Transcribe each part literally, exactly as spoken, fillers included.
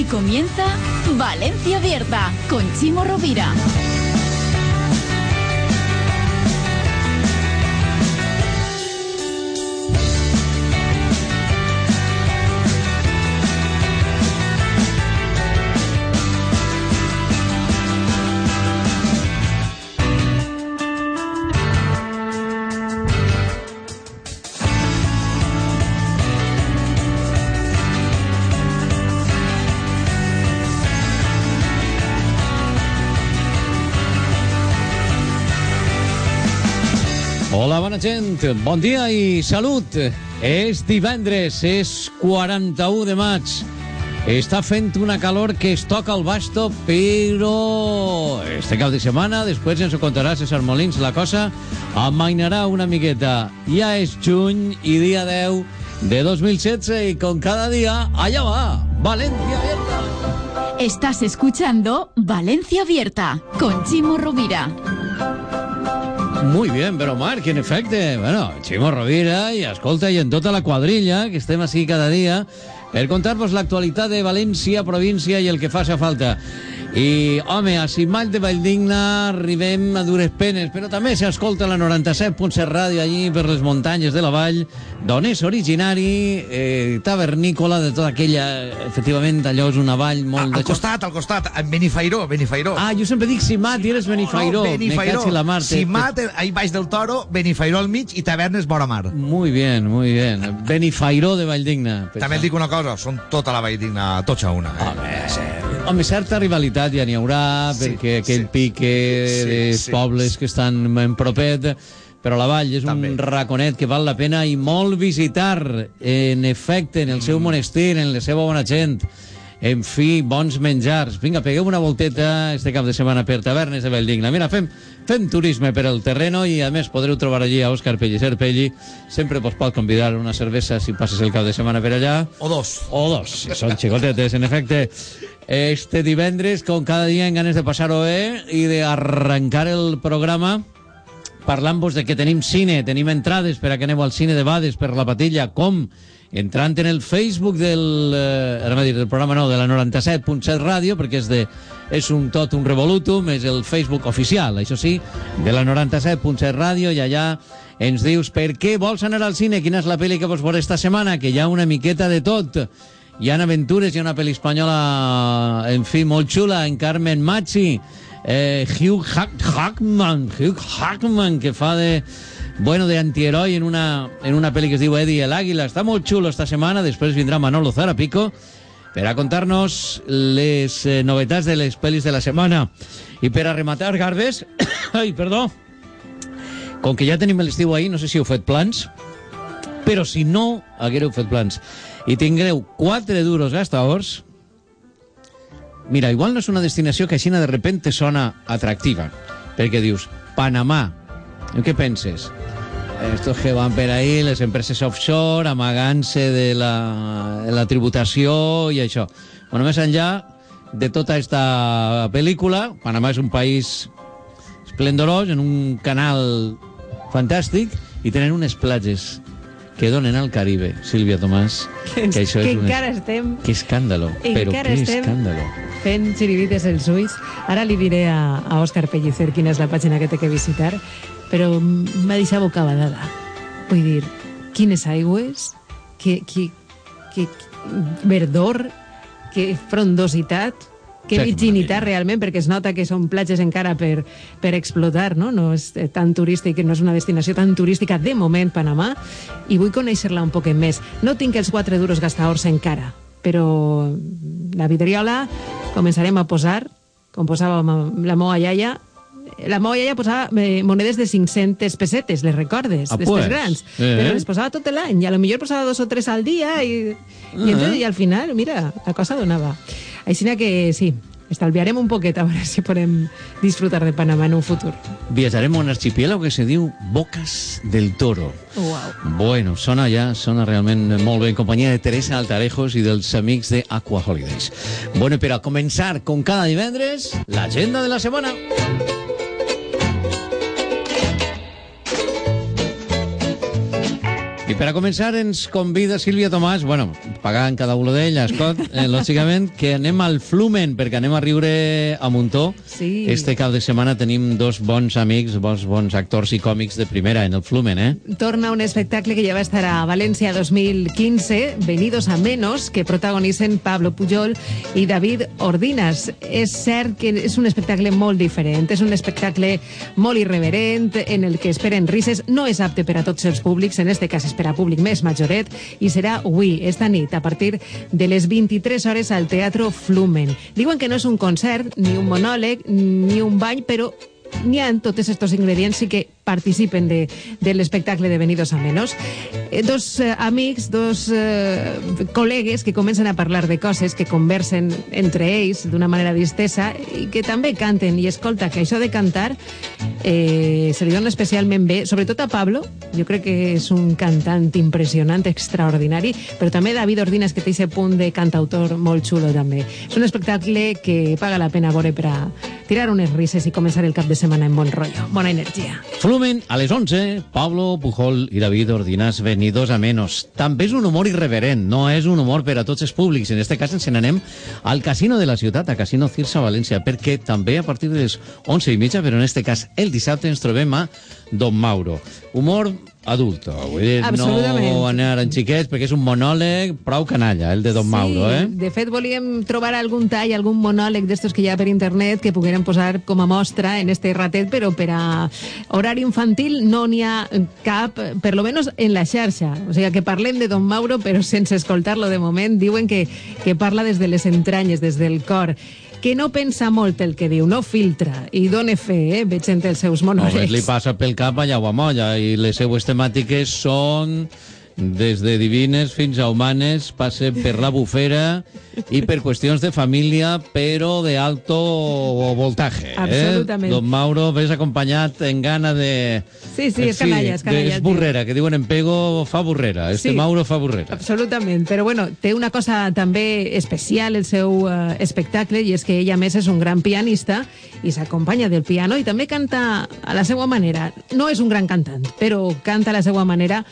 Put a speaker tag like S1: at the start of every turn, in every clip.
S1: comienza Valencia Abierta con Chimo Rovira.
S2: Hola, bona gent, bon dia i salut. És divendres, és quaranta-u de maig. Està fent una calor que es toca el basto, però este cap de setmana, després ens ho contarà César Molins, la cosa amainarà una miqueta. Ja és juny i dia deu de dos mil setze i con cada dia, allá va, Valencia Abierta.
S1: Estás escuchando Valencia Abierta con Chimo Rovira.
S2: Muy bien, pero Marc, en efecte, bueno, Chimo Rovira i escolta, i en tota la quadrilla, que estem així cada dia, per contar-vos l'actualitat de València, província i el que faci falta. I, home, a Cimall de Valldigna arribem a dures penes, però també s'escolta la noranta-set punt set ràdio allí per les muntanyes de la vall, d'on és originari, eh, tavernícola de tota aquella, efectivament, allò és una vall molt...
S3: Al costat, al costat, en Benifairó, Benifairó.
S2: Ah, jo sempre dic Cimat i eres Benifairó.
S3: No, Benifairó.
S2: Me la mar.
S3: Cimat, ahí baix del Toro, Benifairó al mig i Tavernes vora mar.
S2: Muy bien, muy bien. Benifairó de Valldigna.
S3: També et dic una cosa, són tota la Valldigna, tots a una. Eh?
S2: Home, sí. Home, certa rivalitat ja n'hi haurà, sí, perquè aquell sí. pique sí, dels sí, pobles sí. que estan en propet, però la vall és també un raconet que val la pena i molt visitar, en efecte, en el seu mm. monestir, en la seva bona gent, en fi, bons menjars. Vinga, pegueu una volteta este cap de setmana per Tavernes de Valldigna. Mira, fem, fem turisme per el terreno i, a més, podreu trobar allí a Òscar Pellicer Pelli. Sempre vos pot convidar una cervesa si passes el cap de setmana per allà.
S3: O dos.
S2: O dos, si són xicotetes, en efecte. Este divendres, com cada dia, en ganes de passar-ho bé i d'arrencar el programa parlant-vos de que tenim cine, tenim entrades per a que aneu al cine de Bades per la Patilla, com entrant en el Facebook del, eh, ara dir, del programa no, de la noranta-set punt set ràdio, perquè és, de, és un tot un revolutum, és el Facebook oficial, això sí, de la noranta-set punt set ràdio, i allà ens dius per què vols anar al cine, quina és la pel·li que vols veure esta setmana, que hi ha una miqueta de tot. Hi ha aventures, hi ha una pel·li espanyola, en fi, molt xula, en Carmen Machi, eh, Hugh Jackman, Hugh Jackman, que fa de, bueno, de antiheroi en una, en una pel·li que es diu Eddie el Águila. Està molt xulo esta setmana, després vindrà Manolo Zarapico per a contar-nos les eh, novetats de les pel·lis de la setmana. I per a rematar, Garbes, ai, perdó, com que ja tenim l'estiu ahí, no sé si heu fet plans, però si no haguereu fet plans i tingueu quatre duros gastadors, mira, igual no és una destinació que així de repente sona atractiva, perquè dius, Panamà, i què penses? Estos que van per ahí, les empreses offshore, amagant-se de la, de la tributació i això. Bueno, més enllà de tota esta pel·lícula, Panamà és un país esplendorós, en un canal fantàstic, i tenen unes platges que donen al Caribe, Sílvia Tomàs.
S4: Que, que, això
S2: que
S4: és encara un... estem...
S2: Que escàndalo, però que escàndalo.
S4: Fent xirivites els ulls. Ara li diré a, a Òscar Pellicer quina és la pàgina que té que visitar, però m'ha deixat bocabadada. Vull dir, quines aigües, que, que, que verdor, que frondositat, que virginitat realment, perquè es nota que són platges encara per, per explotar, no? No és tan turístic, no és una destinació tan turística de moment, Panamà, i vull conèixer-la un poquet més. No tinc els quatre duros gastadors encara, però la vidriola començarem a posar, com posava la meua iaia, la meua iaia posava eh, monedes de cinc-centes pessetes, les recordes, ah,
S2: pues,
S4: grans,
S2: eh.
S4: però les posava tot l'any, i a lo millor posava dos o tres al dia, i, uh-huh. i, entonces, i al final, mira, la cosa donava. Així que sí, estalviarem un poquet a veure si podem disfrutar de Panamà en un futur.
S2: Viatjarem a un archipiélago que se diu Bocas del Toro.
S4: Wow.
S2: Bueno, sona ja, sona realment molt bé, en companyia de Teresa Altarejos i dels amics de Aqua Holidays. Bueno, per a començar, com cada divendres, l'agenda de la setmana. I per a començar ens convida Sílvia Tomàs, bueno, pagant cada un d'ell, Escot, eh, lògicament, que anem al Flumen, perquè anem a riure a Muntó.
S4: Sí.
S2: Este cap de setmana tenim dos bons amics, bons, bons actors i còmics de primera en el Flumen, eh?
S4: Torna un espectacle que ja va estar a València dos mil quince, Venidos a Menos, que protagonitzen Pablo Pujol i David Ordinas. És cert que és un espectacle molt diferent, és un espectacle molt irreverent, en el que esperen rises, no és apte per a tots els públics, en este cas és per a públic més majoret, i serà avui, esta nit, a partir de les vint-i-tres hores al Teatro Flumen. Diuen que no és un concert, ni un monòleg, ni un ball, però n'hi ha tots estos ingredients i que participen de, de l'espectacle de Venidos a Menos. Eh, dos eh, amics, dos eh, col·legues que comencen a parlar de coses, que conversen entre ells d'una manera distesa i que també canten. I escolta, que això de cantar eh, se li dona especialment bé, sobretot a Pablo. Jo crec que és un cantant impressionant, extraordinari, però també David Ordinas, que té aquest punt de cantautor molt xulo també. És un espectacle que paga la pena veure per a tirar unes rises i començar el cap de setmana en bon rotllo. Bona energia.
S2: Flumen, a les onze, Pablo Pujol i David Ordinas, Venidos a Menos. També és un humor irreverent, no és un humor per a tots els públics. En este cas ens n'anem al Casino de la Ciutat, a Casino Cirsa València, perquè també a partir de les onze i mitja, però en este cas el dissabte, ens trobem a Don Mauro. Humor adulto, vull dir, no anar en xiquets, perquè és un monòleg prou canalla, el de Don
S4: sí,
S2: Mauro, eh?
S4: De fet, volíem trobar algun tall, algun monòleg d'estos que hi ha per internet que pogueren posar com a mostra en este ratet, però per a horari infantil no n'hi ha cap, per lo menos en la xarxa. O sigui, que parlem de Don Mauro, però sense escoltar-lo de moment. Diuen que, que parla des de les entranyes, des del cor, que no pensa molt el que diu, no filtra, i done fe, eh, veig entre els seus monòlegs.
S2: Només li passa pel cap a Llauamolla, i les seues temàtiques són des de divines fins a humanes, passen per la bufera i per qüestions de família, però de alto voltaje.
S4: Absolutament.
S2: Eh? Don Mauro, ves acompanyat en gana de...
S4: Sí, sí, és canalla, és canalla.
S2: És burrera, que diuen en Pego fa burrera. Este
S4: sí,
S2: Mauro fa burrera.
S4: Absolutament, però bueno, té una cosa també especial el seu uh, espectacle, i és que ella, a més, és un gran pianista i s'acompanya del piano i també canta a la seva manera. No és un gran cantant, però canta a la seva manera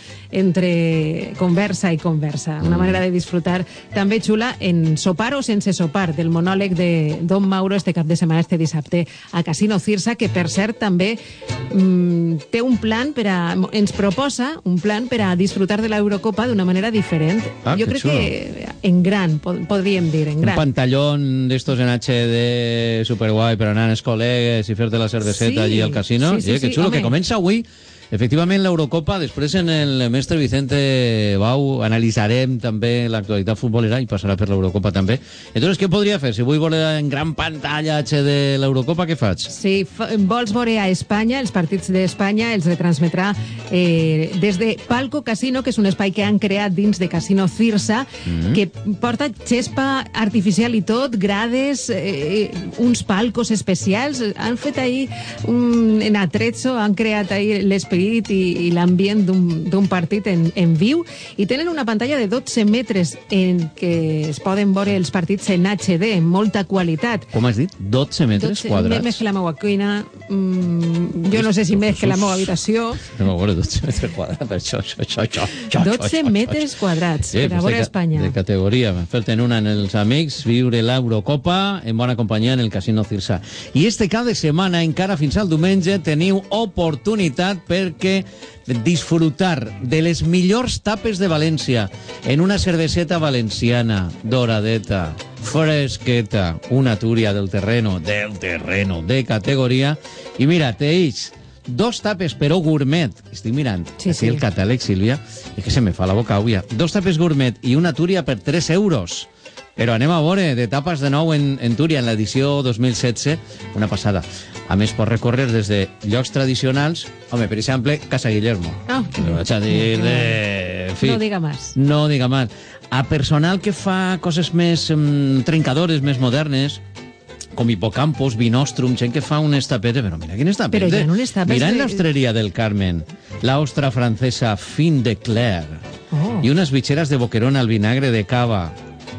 S4: entre conversa i conversa. Una manera de disfrutar també xula en sopar o sense sopar, del monòleg de Don Mauro este cap de setmana, este dissabte, a Casino Cirsa, que per cert també mmm, té un plan per a... ens proposa un plan per a disfrutar de l'Eurocopa d'una manera diferent.
S2: Ah,
S4: jo crec xulo. Que en gran, podríem dir, en gran.
S2: Un pantallón d'estos en H D superguai per anar als col·legues i fer-te la cerveseta sí, allí al casino.
S4: Sí, sí,
S2: eh, que
S4: sí,
S2: xulo,
S4: home.
S2: que comença avui. Efectivament, l'Eurocopa, després en el mestre Vicente Bau analitzarem també l'actualitat futbolera i passarà per l'Eurocopa també. Entonces, què podria fer? Si vull veure en gran pantalla H de l'Eurocopa, què faig?
S4: Si vols veure a Espanya, els partits d'Espanya els retransmetrà eh, des de Palco Casino, que és un espai que han creat dins de Casino Cirsa, mm-hmm. que porta xespa artificial i tot, grades, eh, uns palcos especials. Han fet ahir un, en Atrezzo, han creat ahir l'espai i, i l'ambient d'un partit en, en viu, i tenen una pantalla de dotze metres en què es poden veure els partits en H D, amb molta qualitat.
S2: Com has dit? dotze metres dotze, quadrats?
S4: Més que la meva cuina, mm, jo no sé si més que la meva habitació.
S2: No, bueno, dotze metres quadrats, per això, això, això, això.
S4: dotze metres quadrats,
S2: eh,
S4: per a veure Espanya.
S2: De categoria, fer-te'n una en els amics, viure l'Eurocopa en bona companyia en el Casino Cirsa. I este cap de setmana, encara fins al diumenge, teniu oportunitat per que disfrutar de les millors tapes de València en una cerveseta valenciana, doradeta, fresqueta, una túria del terreno, del terreno, de categoria. I mira, t'eix dos tapes, però gourmet. Estic mirant
S4: sí,
S2: aquí
S4: sí.
S2: el catàleg, Sílvia, i que se me fa la boca avui. Dos tapes gourmet i una túria per tres euros. Però anem a veure, de tapes de nou en, en Túria, en l'edició dos mil setze, una passada. A més, pots recórrer des de llocs tradicionals, home, per exemple, Casa Guillermo.
S4: Ah,
S2: no vaig a dir de... En fi,
S4: no diga més.
S2: No diga més. A personal que fa coses més um, trencadores, més modernes, com Hipocampos, Vinostrum, gent que fa unes tapetes, però mira quines tapetes.
S4: Però hi ha unes tapes...
S2: Mira en
S4: de...
S2: l'Hostreria del Carmen, la ostra francesa Fin de Claire,
S4: oh.
S2: i unes bitxeres de boquerón al vinagre de cava.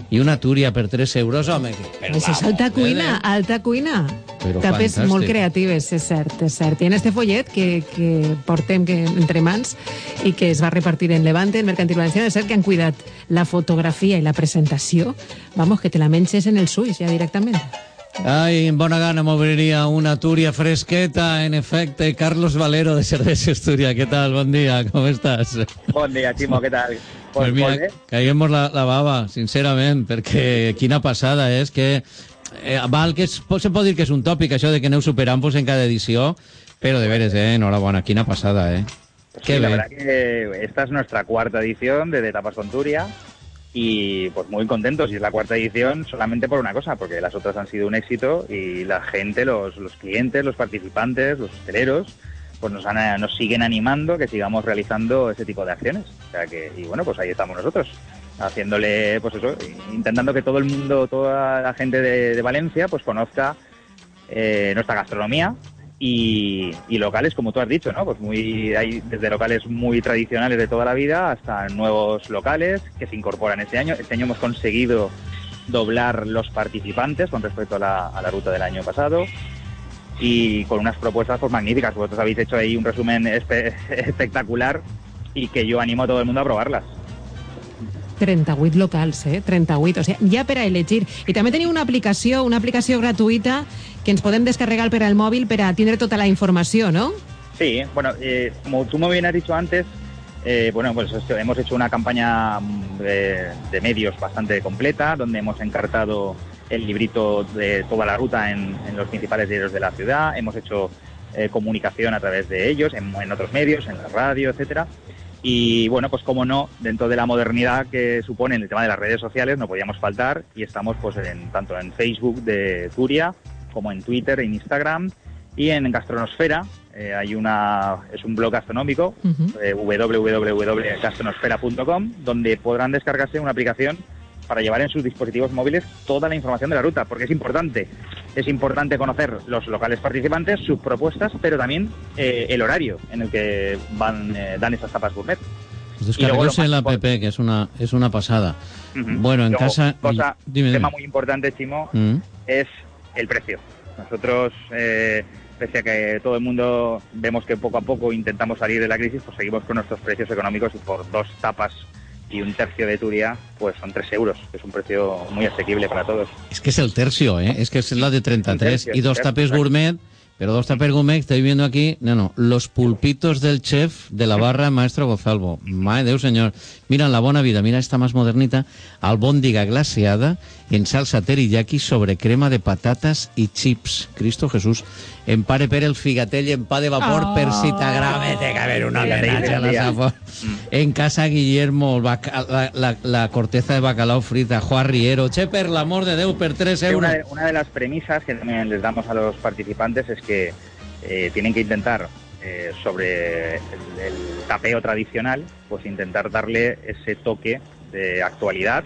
S2: i una túria per tres euros, home... Però
S4: Això és alta cuina, alta cuina.
S2: Però
S4: Tapes
S2: fantàstic.
S4: molt creatives, és cert, és cert. I en este follet que, que portem que, entre mans i que es va repartir en Levante, en Mercantil Valenciano, és cert que han cuidat la fotografia i la presentació. Vamos, que te la menges en el suís ja directament.
S2: Ai, en bona gana m'obriria una túria fresqueta, en efecte. Carlos Valero, de Cerveses Túria, què tal? Bon dia, com estàs?
S5: Bon dia, Ximo, què tal?
S2: Pues mira, caiguem la, la bava, sincerament, perquè quina passada és que... Eh, val, que és, se pot dir que és un tòpic, això de que aneu superant pues, en cada edició, però de veres, eh, enhorabona, quina passada, eh?
S5: Pues
S2: Qué
S5: sí, la
S2: bien.
S5: verdad que esta es nuestra cuarta edición de, de Tapas con Turia y pues muy contentos. Y es la cuarta edición solamente por una cosa, porque las otras han sido un éxito y la gente, los, los clientes, los participantes, los hosteleros, pues nos, han, nos siguen animando que sigamos realizando ese tipo de acciones. O sea que, y bueno, pues ahí estamos nosotros, haciéndole, pues eso, intentando que todo el mundo, toda la gente de, de Valencia, pues conozca eh, nuestra gastronomía y, y locales, como tú has dicho, ¿no? Pues muy, hay desde locales muy tradicionales de toda la vida hasta nuevos locales que se incorporan este año. Este año hemos conseguido doblar los participantes con respecto a la, a la ruta del año pasado. Y con unas propuestas pues magníficas. Vosotros habéis hecho ahí un resumen espe espectacular y que yo animo a todo el mundo a probarlas.
S4: trenta-vuit locals, eh? trenta-vuit, o sigui, ja per a elegir. I també teniu una aplicació, una aplicació gratuïta que ens podem descarregar per al mòbil per a tindre tota la informació, ¿no?
S5: Sí, bueno, eh, como tú muy bien has dicho antes, eh, bueno, pues esto, hemos hecho una campaña de, de medios bastante completa, donde hemos encartado el librito de toda la ruta en, en los principales diarios de la ciudad, hemos hecho eh, comunicación a través de ellos, en, en otros medios, en la radio, etcétera. Y bueno, pues como no, dentro de la modernidad que supone el tema de las redes sociales, no podíamos faltar y estamos pues en, tanto en Facebook de Turia como en Twitter, en Instagram y en Gastronosfera. Eh, hay una, es un blog gastronómico, uh-huh. eh, w w w punto gastronosfera punto com, donde podrán descargarse una aplicación para llevar en sus dispositivos móviles toda la información de la ruta, porque es importante, es importante conocer los locales participantes, sus propuestas, pero también eh, el horario en el que van eh, dan estas tapas gourmet.
S2: Descargarse en la app, que es una, es una pasada. Uh-huh. Bueno, en
S5: Luego,
S2: casa...
S5: Cosa,
S2: dime,
S5: un tema
S2: dime.
S5: muy importante, Chimo,
S2: Uh-huh.
S5: es el precio. Nosotros, eh, pese a que todo el mundo vemos que poco a poco intentamos salir de la crisis, pues seguimos con nuestros precios económicos y por dos tapas y un tercio de Turia, pues son tres euros, que es un precio muy asequible para todos.
S2: Es que es el tercio, ¿eh? Es que es la de treinta y tres.
S5: tercio,
S2: Y dos
S5: tercio,
S2: tapes
S5: exacto.
S2: gourmet, pero dos tapes gourmet, estoy viendo aquí, no, no, los pulpitos del chef de la barra Maestro Gozalvo. Madre Déu, señor. Mira, la bona vida, mira esta más modernita, albóndiga glaseada en salsa teriyaki sobre crema de patatas y chips. Cristo Jesús. En pare per el figatell en pa de vapor
S4: Oh.
S2: per si t'agrada. Té que haver un
S5: Figatell
S2: homenatge a la
S5: del dia.
S2: Safor. En casa Guillermo, el baca- la, la, la corteza de bacalao frita, Juan Riero. Che, per l'amor de Déu, per tres
S5: Sí,
S2: euros.
S5: Una de, una de las premisas que también les damos a los participantes es que eh, tienen que intentar, eh, sobre el, el tapeo tradicional, pues intentar darle ese toque de actualidad.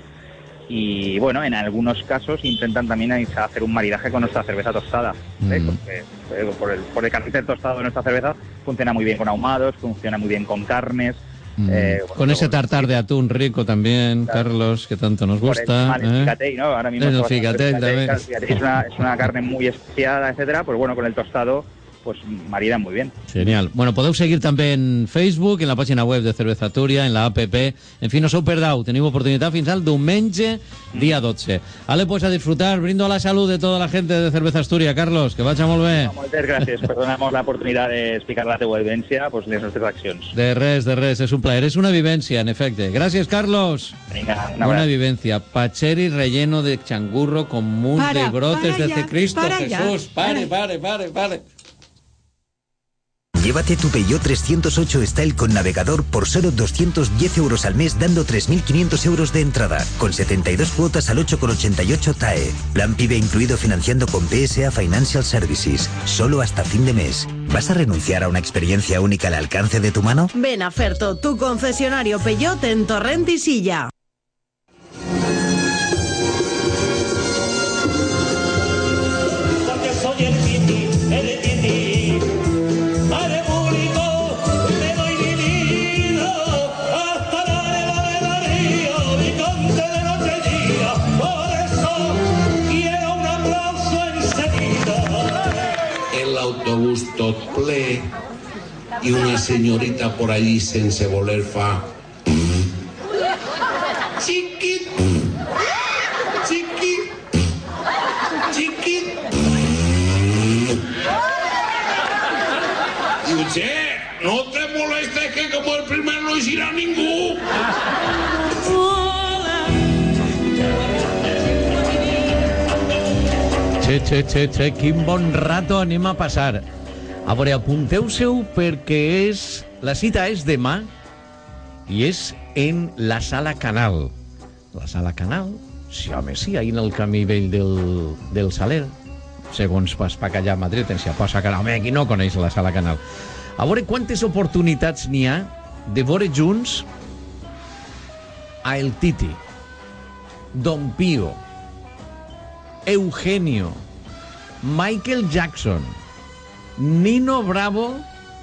S5: Y bueno, en algunos casos intentan también hacer un maridaje con nuestra cerveza tostada. ¿eh?
S2: Mm.
S5: Porque, eh, por, el, por el carácter tostado de nuestra cerveza, funciona muy bien con ahumados, funciona muy bien con carnes.
S2: Mm.
S5: eh, bueno,
S2: Con ese
S5: luego-
S2: tartar de atún rico también,
S5: Claro.
S2: Carlos, que tanto nos
S5: por el
S2: gusta.
S5: tema del
S2: ¿eh?
S5: figatell, ¿no? Ahora mismo
S2: El
S5: está bastante
S2: figatell también.
S5: claro, el figatell es una, es una carne muy especiada, etcétera. Pues bueno, con el tostado, pues marida muy bien.
S2: Genial. Bueno, podeu seguir també en Facebook, en la pàgina web de Cerveza Túria, en la app. En fi, no sou perdau. Teniu oportunitat fins al diumenge, dia dotze. Ale, pues a disfrutar. Brindo a la salud de toda la gente de Cerveza Astúria. Carlos, que vagi molt bé.
S5: Moltes gràcies. Perdonamos la oportunidad de explicar la teva vivència, pues, les nostres accions.
S2: De res, de res. És un plaer. És una vivència, en efecte. Gràcies, Carlos.
S5: Vinga, una
S2: Una
S5: abraç.
S2: vivencia. Pacheri relleno de changurro con mousse
S4: Para,
S2: de brotes
S4: para
S2: de
S4: ya,
S2: Cristo
S4: para ya,
S2: Jesús. Pare,
S4: para.
S2: pare, pare, pare.
S6: Llévate tu Peugeot trescientos ocho Style con navegador por solo doscientos diez euros al mes, dando tres mil quinientos euros de entrada, con setenta y dos cuotas al ocho coma ochenta y ocho T A E. Plan PIBE incluido financiando con P S A Financial Services. Solo hasta fin de mes. ¿Vas a renunciar a una experiencia única al alcance de tu mano?
S7: Ven a Ferto, tu concesionario Peugeot en Torrent y Silla.
S8: Porque soy el Titi, el Titi. Padre público, te doy mi vida hasta la arena del río, mi conte de noche y día.
S9: tot ple i una senyorita por allí sense voler fa xiquit xiquit xiquit diu, che, no te molestes que como el primer no hiciera ningú.
S2: Che, che, che, che, quin bon rato anem a passar. A veure, apunteu-seu perquè és... La cita és demà i és en la Sala Canal. La Sala Canal? Sí, home, sí, ahí en el camí vell del, del Saler. Segons vas pa allà a Madrid, en si aposa Canal. Home, qui no coneix la Sala Canal? A veure quantes oportunitats n'hi ha de veure junts a El Titi, Don Pío, Eugenio, Michael Jackson, Nino Bravo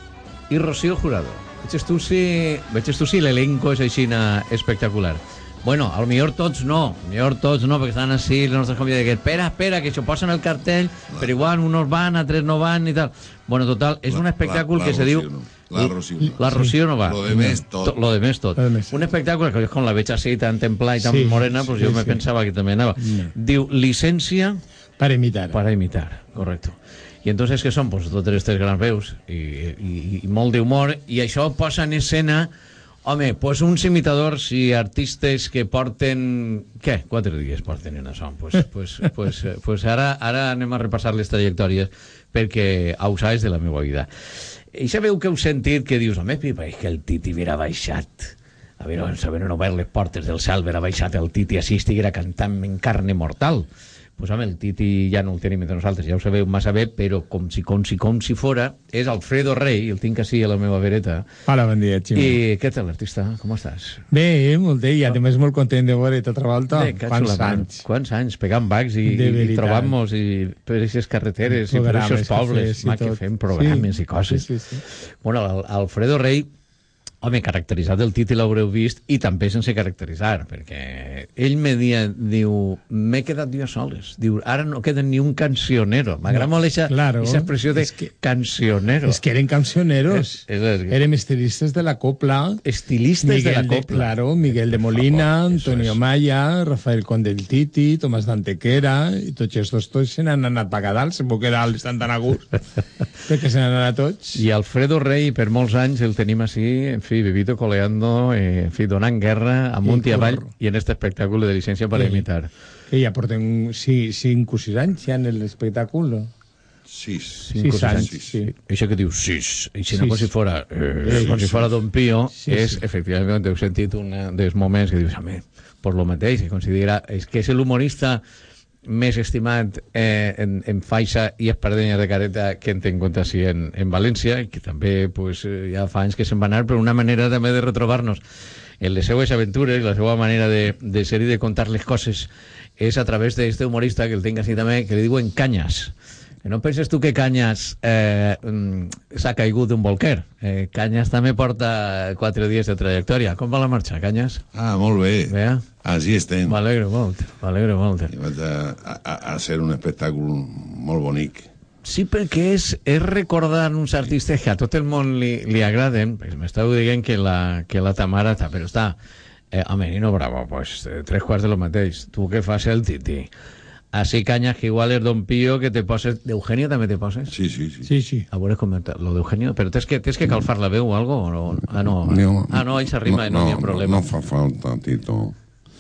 S2: i Rocío Jurado. Veig tu si, veig tu si l'elenco és així espectacular. Bueno, a lo millor tots no, a lo millor tots no, perquè estan així els nostres convidats que espera, espera, que això posen el cartell, no. Però igual unos van, altres no van i tal. Bueno, total, és la, un espectacle la, la que se diu... No.
S9: La Rocío no.
S2: La Rocío no va.
S9: Lo de més tot.
S2: Lo de més tot. De més. Un espectacle que com la veig així tan templada i tan sí, morena, pues sí, jo sí. me pensava que també anava. No. Diu, licència...
S10: Para imitar.
S2: Para imitar, correcto. I entonces que són pues, totes aquestes grans veus i, i, i molt d'humor, i això posa en escena, home, pues uns imitadors i artistes que porten... Què? Quatre dies porten en això. Pues, pues, pues, pues ara, ara anem a repassar les trajectòries perquè ho saps de la meva vida. I sabeu que heu sentit que dius, home, Pipa, és que el Titi hubiera baixat. A veure, saber no obert les portes del cel, hubiera baixat el Titi així, estiguera cantant en carne mortal. Pues home, el Titi ja no el tenim entre nosaltres, ja ho sabeu massa bé, però com si, com si, com si fora, és Alfredo Rey, el tinc així a la meva vereta.
S10: Hola, bon dia, Ximo.
S2: I què tal, artista? Com estàs?
S10: Bé, molt bé, i a més molt content de veure tota volta.
S2: Bé, quants anys? Quants anys, pegant bacs i, i trobant-nos i per aquestes carreteres i per aquests pobles, que, que fem programes sí, i coses. Sí, sí, sí. Bueno, Alfredo Rey, home, caracteritzat del Titi l'haureu vist i també sense caracteritzar, perquè ell me dia, diu, m'he quedat jo soles, diu, ara no queda ni un cancionero. M'agrada no, molt aquesta claro, expressió de que, cancionero.
S10: És que eren cancioneros, es, es, es, eren estilistes de la copla.
S2: Estilistes Miguel de la copla.
S10: De, claro, Miguel de Molina, oh, Antonio es. Maya, Rafael Conde del Titi, Tomàs d'Antequera, i tots estos tots se n'han anat a Gadal, se m'ho quedar estan tan a gust, perquè se n'han anat tots.
S2: I Alfredo Rey, per molts anys, el tenim així, en fi, vivito coleando, eh, en fi, donant guerra amunt i avall, i en este espectacle de licència per sí. imitar.
S10: Que ja porten sí, cinc o sis anys ja en l'espectacle.
S9: Sis.
S10: Sis anys, sí.
S2: sí. Això que diu sis, i si no com si fora, eh, com si fora Don Pío, sí, és, sí. efectivament, heu sentit un dels moments que dius, a mi, per lo mateix, que considera, és que és l'humorista més estimat eh, en, en faixa i espardenya de careta que en té en compte així en, en València, i que també pues, ja fa anys que se'n va anar, però una manera també de retrobar-nos en les seues aventures, la seva manera de, de ser i de contar les coses és a través d'aquest humorista que el tinc així també, que li diuen Canyas. Que no penses tu que Canyas eh, s'ha caigut d'un bolquer. Eh, Canyas també porta quatre dies de trajectòria. Com va la marxa, Canyas?
S9: Ah, molt bé.
S2: Bé?
S9: Així estem.
S2: M'alegro molt, m'alegro molt.
S9: I vaig a, a, a ser un espectacle molt bonic.
S2: Sí, perquè és, és recordar uns artistes que a tot el món li, li agraden. M'estàu dient que la, que la Tamara està, però està... Eh, home, Nino Bravo, pues, tres quarts de lo mateix. Tu què fas el Titi? Así Cañas, que igual es Don Pío, que te poses... ¿De Eugenio también te poses?
S9: Sí, sí, sí.
S10: Sí, sí.
S2: A veure, comentar lo de Eugenio. Pero tens que, tens que calfar la veu o algo? O no? Ah, no.
S9: no.
S2: Ah, no, ahí se arrima y no, no hay problema.
S9: No, no fa falta, Tito.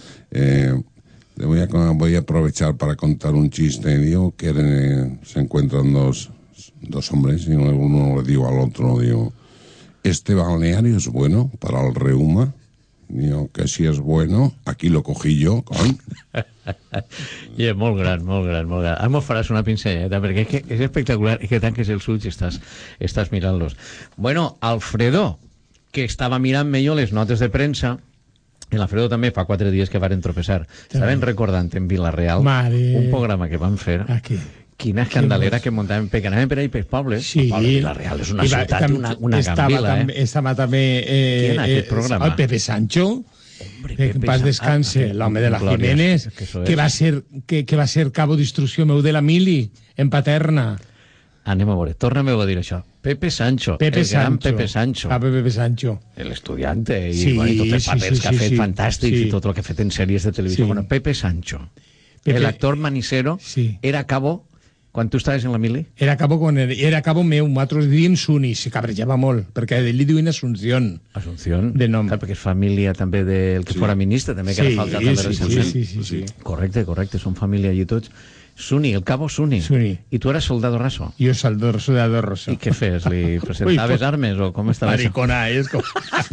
S9: Eh, voy, a, voy a aprovechar para contar un chiste. Digo que eh, se encuentran dos, dos hombres y uno le digo al otro, digo, ¿este balneario es bueno para el reuma? Digo, que si es bueno, aquí lo cogí yo, con...
S2: I és molt gran, molt gran, molt gran. Ara m'ho faràs una pinzelleta, perquè és, que és espectacular, és que tanques els ulls i estàs, estàs mirant-los. Bueno, Alfredo, que estava mirant millor les notes de premsa, i l'Alfredo també fa quatre dies que varen tropeçar. Estaven recordant en Vila-real Mare... un programa que van fer... Aquí. Quina escandalera que muntaven, perquè anaven per ahí pels pobles.
S10: Sí.
S2: El poble de Vila-real és una va, ciutat, tam, una, una gambila, eh?
S10: Estava també... Eh,
S2: Qui en aquest programa?
S10: El Pepe Sancho, Hombre, que en pas descanse, ah, l'home de la Jiménez, que, que, va ser, que, que va ser cabo d'instrucció meu de la mili, en Paterna.
S2: Anem a veure, torna-me a dir això. Pepe Sancho,
S10: Pepe
S2: el gran
S10: Sancho.
S2: Pepe Sancho.
S10: Ah, Pepe Sancho.
S2: L'estudiante, i,
S10: Sí,
S2: bueno, i tots els
S10: sí,
S2: papers
S10: sí,
S2: que ha
S10: sí,
S2: fet
S10: sí.
S2: fantàstics,
S10: Sí.
S2: i tot el que ha fet en sèries de televisió.
S10: Sí.
S2: Bueno, Pepe Sancho,
S10: Pepe-
S2: el actor manicero,
S10: Sí.
S2: era cabo quan tu estaves en la mili?
S10: Era cabo, con el, era cabo meu, nosaltres diem Suni, se cabrejava molt, perquè li diuen Asunción.
S2: Asunción,
S10: de nom.
S2: clar, perquè és família també del que
S9: Sí.
S2: fora ministre, també, que
S10: Sí,
S2: ara falta
S10: sí,
S2: també
S10: sí,
S2: recentment.
S10: sí, sí, sí.
S2: Correcte, correcte, són família allí tots. Suni, el cabo Suni.
S10: Suni.
S2: I tu eres soldado raso.
S10: Jo Saldor, soldador rosso.
S2: I què fes? Li presentaves
S10: Ui,
S2: armes o com estava això?
S10: Maricona, és com...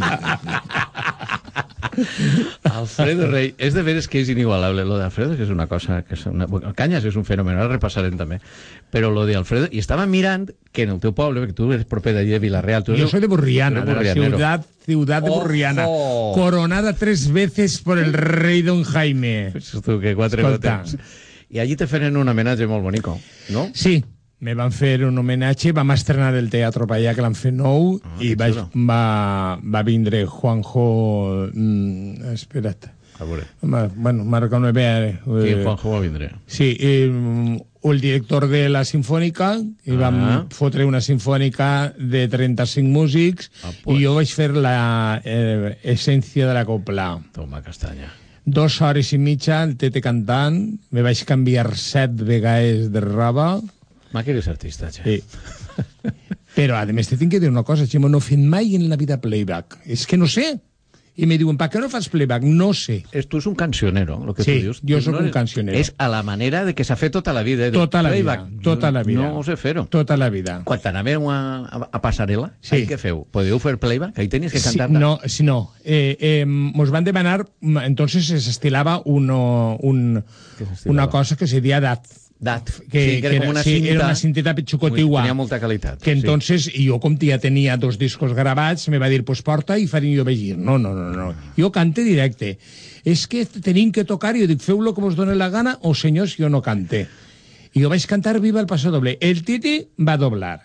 S2: Alfredo Rey, és de veres que és inigualable. Lo de Alfredo que és una cosa... Que és una... Bueno, Canyes és un fenomen, ara repassarem també. Però lo de Alfredo... I estava mirant que en el teu poble, perquè tu eres proper d'allí de Villarreal... Tu
S10: Yo
S2: eres-
S10: soy de Burriana,
S2: tu
S10: de
S2: eres
S10: la
S2: burrianero.
S10: ciudad, ciudad de
S2: ¡Ojo!
S10: Burriana, coronada tres veces por el rey Don Jaime.
S2: Pues tu, que quatre
S10: Escolta.
S2: gotes. I allí te feren un homenatge molt bonico, no?
S10: Sí, me van fer un homenatge, vam estrenar el Teatre Pallà, que l'han fet nou,
S2: Ah,
S10: i
S2: que
S10: vaig,
S2: xulo.
S10: va, va vindre Juanjo... Mm, espera't.
S2: A veure.
S10: Ma- Bueno, Marco no ve...
S2: Qui Juanjo va vindre?
S10: Sí, eh, el director de la Sinfònica, i vam
S2: Ah.
S10: fotre una sinfònica de trenta-cinc músics,
S2: Ah, pues.
S10: i jo vaig fer la eh, essència de la copla.
S2: Toma castanya.
S10: Dos hores i mitja, el tete cantant, me vaig canviar set vegades de roba,
S2: Ma que eres artista, ja.
S10: sí. Però, a més, te tinc que dir una cosa, Ximo, no he fet mai en la vida playback. És que no sé. I me diuen, per què no fas playback? No sé.
S2: És, tu és un cancionero, el que
S10: Sí,
S2: tu dius.
S10: jo
S2: Tu
S10: soc un
S2: eres-
S10: cancionero.
S2: És a la manera de que s'ha fet tota la vida. eh, de
S10: Tota la
S2: playback.
S10: vida, tota la vida.
S2: No sé fer-ho.
S10: Tota la vida.
S2: Quan t'anàveu a, a, a Passarel·la,
S10: Sí.
S2: ahí què feu? Podeu fer playback? Ahí tenies que
S10: Sí,
S2: cantar.
S10: no, sí, no. Eh, eh, nos van demanar, entonces se estilaba uno, un,
S2: Què s'estilava?
S10: una cosa que se deia dat.
S2: Dat.
S10: Que,
S2: sí, que era com una
S10: sí,
S2: cinta.
S10: era una cinteta xucotigua.
S2: Tenia molta qualitat.
S10: Que entonces, i jo com ja tenia dos discos gravats, me va dir, pues porta i faré jo vegir. No, no, no, no. Jo cante directe. És que tenim que tocar, i jo dic, feu-lo com us doni la gana, o senyors, jo no cante. I jo vaig cantar Viva el Paso Doble. El Titi va doblar.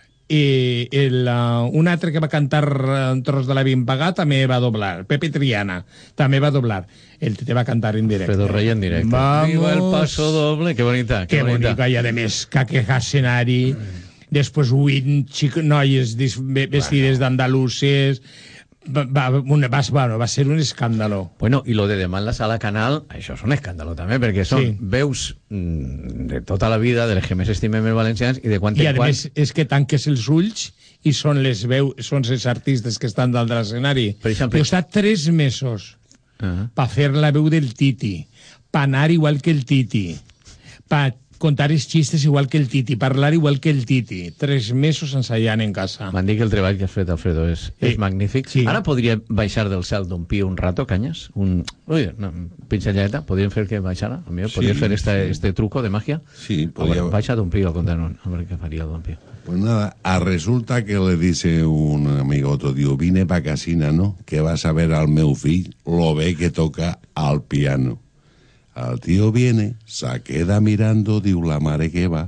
S10: I el, uh, un altre que va cantar uh, un tros de la Via Impagà també va doblar. Pepe Triana també va doblar. El Titi va cantar en directe.
S2: Alfredo Rey en directe.
S10: Vamos.
S2: Viva el paso doble. Que bonita.
S10: Que
S2: Que bonita.
S10: bonica, i a més, caqueja escenari, després huit xic, noies dis, ve- vestides d'andaluses, va, va, una, va, bueno, va ser un escàndalo.
S2: Bueno, i lo de demà en la sala Canal, això és un escàndalo també, perquè són
S10: Sí.
S2: veus mm, de tota la vida, de les que més estimem els valencians, i de quan
S10: I
S2: en
S10: a
S2: quan...
S10: més és que tanques els ulls i són les veu, són els artistes que estan dalt de l'escenari.
S2: Per exemple-
S10: Jo he estat tres mesos
S2: Ah.
S10: per fer la veu del Titi, per anar igual que el Titi, per contar els xistes igual que el Titi, parlar igual que el Titi. Tres mesos ensaiant en casa.
S2: M'han dit que el treball que has fet, Alfredo, és,
S10: Sí.
S2: és magnífic.
S10: Sí.
S2: Ara podria baixar del cel d'un pio un rato, Canyes? Un... Ui, una pinzelleta. Podríem fer que baixara? A mi
S9: Sí.
S2: podria fer este, este truco de magia?
S9: Sí,
S2: A
S9: podía.
S2: veure, baixa d'un pio, contanos. A ver qué faría don pio.
S9: Pues nada, a resulta que le dice un amigo a otro, digo, vine pa casina, ¿no? Que vas a ver al meu fill, lo ve que toca al piano. El tío viene, se queda mirando, diu, la mare que va,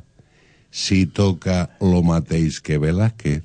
S9: si toca lo mateix que Velázquez.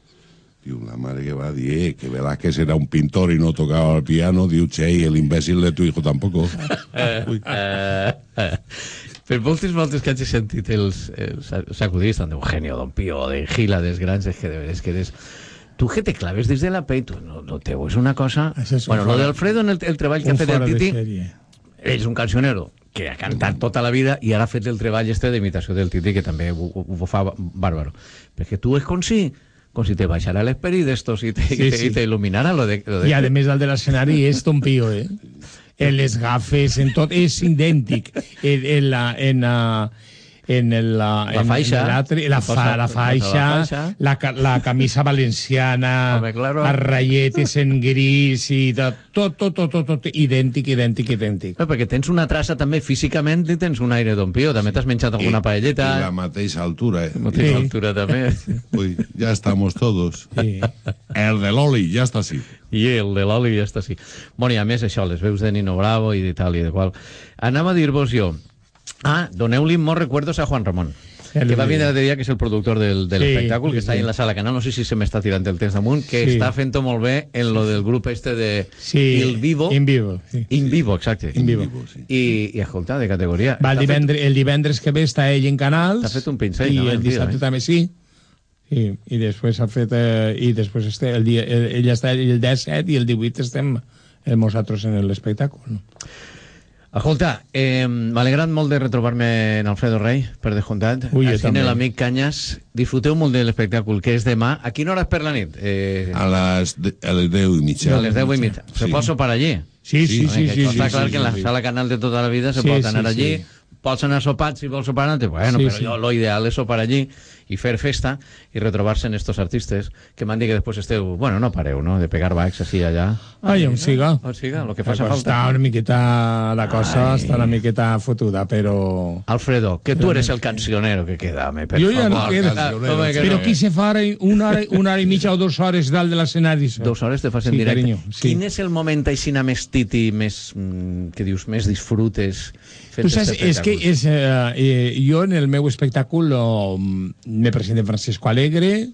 S9: Diu, la mare que va, die, que Velázquez era un pintor y no tocaba el piano, diu, che, el imbécil de tu hijo tampoco. Uy.
S2: Eh, eh. Per moltes voltes que hagi sentit els, els sacudits tant d'Eugenio, Don Pío, de Gila, dels grans, és que de veres que eres... Tu que te claves des de la pell, tu, no, no teu, és una cosa...
S10: Això és un
S2: Bueno, lo
S10: fora-
S2: d'Alfredo en el, el treball que ha
S10: Un
S2: fet el
S10: fora de
S2: Titi,
S10: sèrie.
S2: ell és un cancionero que ha cantat tota la vida i ara ha fet el treball este d'imitació del Titi, que també ho, ho, ho fa bàrbaro. Perquè tu és com si, com si te baixara l'esperit d'estos i te,
S10: Sí,
S2: i te,
S10: sí.
S2: i te il·luminara lo de... Lo de
S10: I a més el de l'escenari és Don Pío, eh? En les gafes, en tot, és idèntic. En, en la... En, la en el, la,
S2: La
S10: en,
S2: faixa.
S10: en l'altre, la, fa,
S2: Posa-
S10: la
S2: posa
S10: faixa,
S2: la faixa.
S10: la, ca- la camisa valenciana,
S2: Home, claro.
S10: els ratlletes en gris i de, tot, tot, tot, tot, tot, idèntic, idèntic, idèntic.
S2: Eh, perquè tens una traça també físicament i tens un aire Don Pío, també t'has menjat alguna
S9: Y
S2: paelleta,
S9: la mateixa altura, eh?
S2: no tens
S10: Sí.
S2: altura també.
S9: Uy, ya estamos todos.
S10: Sí.
S9: El de Loli, ya está así.
S2: I el de l'oli ja està així. Bueno, i a més això, les veus de Nino Bravo i de tal i de qual. Anava a dir-vos jo, ah, doneu-li molts recuerdos a Juan Ramon,
S10: El
S2: que va
S10: dia.
S2: vindre l'altre dia, que és el productor del, del
S10: Sí,
S2: espectacle, que
S10: sí,
S2: està
S10: sí.
S2: ahí en la sala Canal, no sé si se m'està tirant el temps damunt, que
S10: Sí.
S2: està fent-ho molt bé en lo del grup este de
S10: Sí,
S2: Il Vivo.
S10: In Vivo, sí.
S2: In Vivo, exacte.
S10: In Vivo.
S9: sí.
S2: I, i escolta, de categoria.
S10: Va, el,
S2: T'ha fet-
S10: divendres, el divendres que ve està ell en Canals.
S2: T'ha fet un pinzell,
S10: I
S2: no?
S10: el
S2: El tio,
S10: dissabte
S2: eh?
S10: també sí. Sí, i després ha fet... Eh, I després este, el dia, el, ell està el disset i el divuit estem eh, nosaltres en l'espectacle.
S2: Escolta, eh, m'ha alegrat molt de retrobar-me en Alfredo Rey, per descomptat.
S10: Ui,
S2: al cine
S10: també.
S2: l'amic Canyes. Disfruteu molt de l'espectacle, que és demà. A quina hora és per la nit? Eh,
S9: A les, de, a les deu i mitja.
S2: a les deu i mitja. Se
S9: Sí.
S2: pot sopar allí?
S10: Sí, sí, sí.
S2: Perquè
S10: sí,
S2: està
S10: sí,
S2: clar
S10: sí,
S2: que en la
S10: sí.
S2: sala canal de tota la vida se
S10: Sí,
S2: pot anar
S10: sí,
S2: allí,
S10: sí.
S2: pots anar a sopar, si vols sopar antes, bueno,
S10: Sí,
S2: però
S10: sí.
S2: jo, lo ideal és sopar allí i fer festa i retrobar-se en estos artistes que m'han dit que després esteu, bueno, no pareu, no?, de pegar bacs així allà.
S10: Ai, on siga.
S2: On siga, lo que faci
S10: La cosa
S2: falta.
S10: Està una miqueta, la cosa
S2: Ai.
S10: està una miqueta fotuda, però...
S2: Alfredo, que tu eres el cancionero que queda, me, per
S10: Jo ja no
S2: favor.
S10: quedo.
S2: Ah, home, que
S10: Però
S2: no.
S10: qui se fa ara una hora, una hora i mitja o dues hores dalt de l'escenari?
S2: Dos hores te fas en
S10: Sí,
S2: directe.
S10: carinyo, sí.
S2: Quin és el moment aixina més titi, més, mm, que dius, més disfrutes fent
S10: Tu saps,
S2: este
S10: és que
S2: espectacle?
S10: és, eh, eh, jo en el meu espectacle oh, me presento Francisco Alegre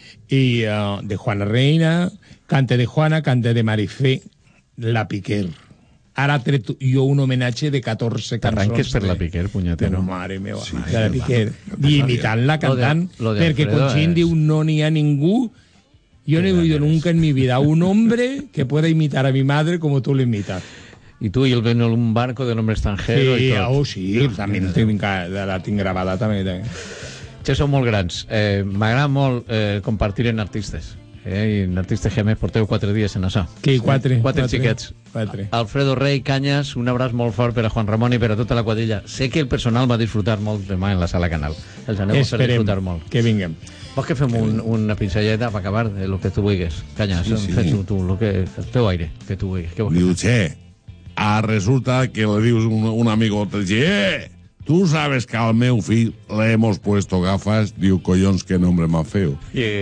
S10: i eh, de Juana Reina, cante de Juana, cante de Marifé, La Piquer. Ara ha tret jo un homenatge de catorze cançons.
S2: T'arranques per
S10: de-
S2: la Piquer, punyetero.
S10: de Mare meva,
S9: Sí,
S10: de la Piquer. I imitant-la,
S2: Lo de-
S10: cantant,
S2: lo de
S10: perquè
S2: Alfredo
S10: Conchín
S2: es-
S10: diu no n'hi ha ningú. Yo no he oído nunca en mi vida un hombre que pueda imitar a mi madre como tú le imitas.
S2: I tu i el ven en un barco del hombre extranjero
S10: Sí,
S2: i tot.
S10: oh, sí, també tinc, la tinc gravada, també. també.
S2: Ja sou molt grans. Eh, M'agrada molt eh, compartir en artistes. Eh, I en Artistes G M porteu quatre dies en això.
S10: Que quatre.
S2: Quatre xiquets.
S10: Quatre.
S2: Alfredo Rey, Canyes, un abraç molt fort per a Juan Ramon i per a tota la quadrilla. Sé que el personal va disfrutar molt demà en la sala Canal. Els aneu a fer
S10: Esperem
S2: disfrutar molt.
S10: que vinguem.
S2: Vols que fem un, una pinzelleta per acabar de lo que tu vulguis? Canyes,
S9: Sí,
S2: sí,
S9: sí.
S2: fes tu, lo que, el teu aire, que tu vulguis. Què vols que
S9: Diu, che, ah, resulta que le dius un, un amigo, te dice, eh, tú sabes que al meu fill le hemos puesto gafas. Diu, collons, qué nombre más feo.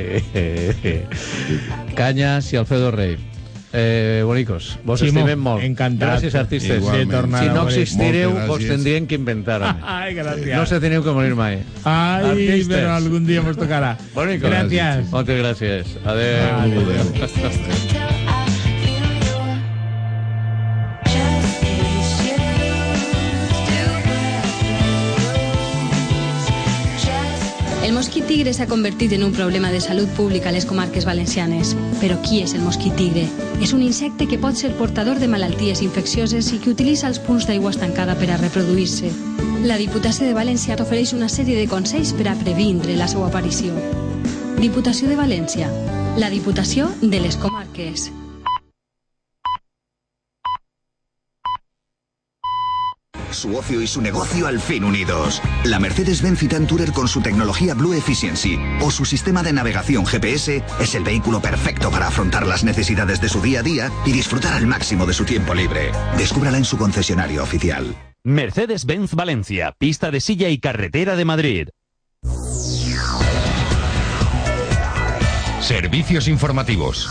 S2: Canyes i Alfredo Rey. Eh, bonicos, vos
S10: Simó,
S2: estimem molt.
S10: encantat.
S2: Gràcies, artistes.
S9: Igualment.
S10: De tornar
S2: Si
S10: a
S2: no
S10: veure.
S2: existireu,
S9: Moltes
S2: vos
S9: gràcies.
S2: tendrien que inventar. home.
S10: Ay, gracias.
S2: No se teniu que morir mai.
S10: Ay,
S2: Artistes.
S10: pero algún día nos tocará.
S2: Bonicos.
S10: Gracias.
S2: Moltes gràcies. Adéu.
S10: Adéu.
S11: El mosquit tigre s'ha convertit en un problema de salut pública a les comarques valencianes. Però qui és el mosquit tigre? És un insecte que pot ser portador de malalties infeccioses i que utilitza els punts d'aigua estancada per a reproduir-se. La Diputació de València t'ofereix una sèrie de consells per a previndre la seva aparició. Diputació de València. La Diputació de les comarques.
S12: Su ocio y su negocio al fin unidos. La Mercedes-Benz Citan Tourer con su tecnología Blue Efficiency o su sistema de navegación G P S es el vehículo perfecto para afrontar las necesidades de su día a día y disfrutar al máximo de su tiempo libre. Descúbrala en su concesionario oficial.
S13: Mercedes-Benz Valencia, pista de silla y carretera de Madrid.
S14: Servicios informativos.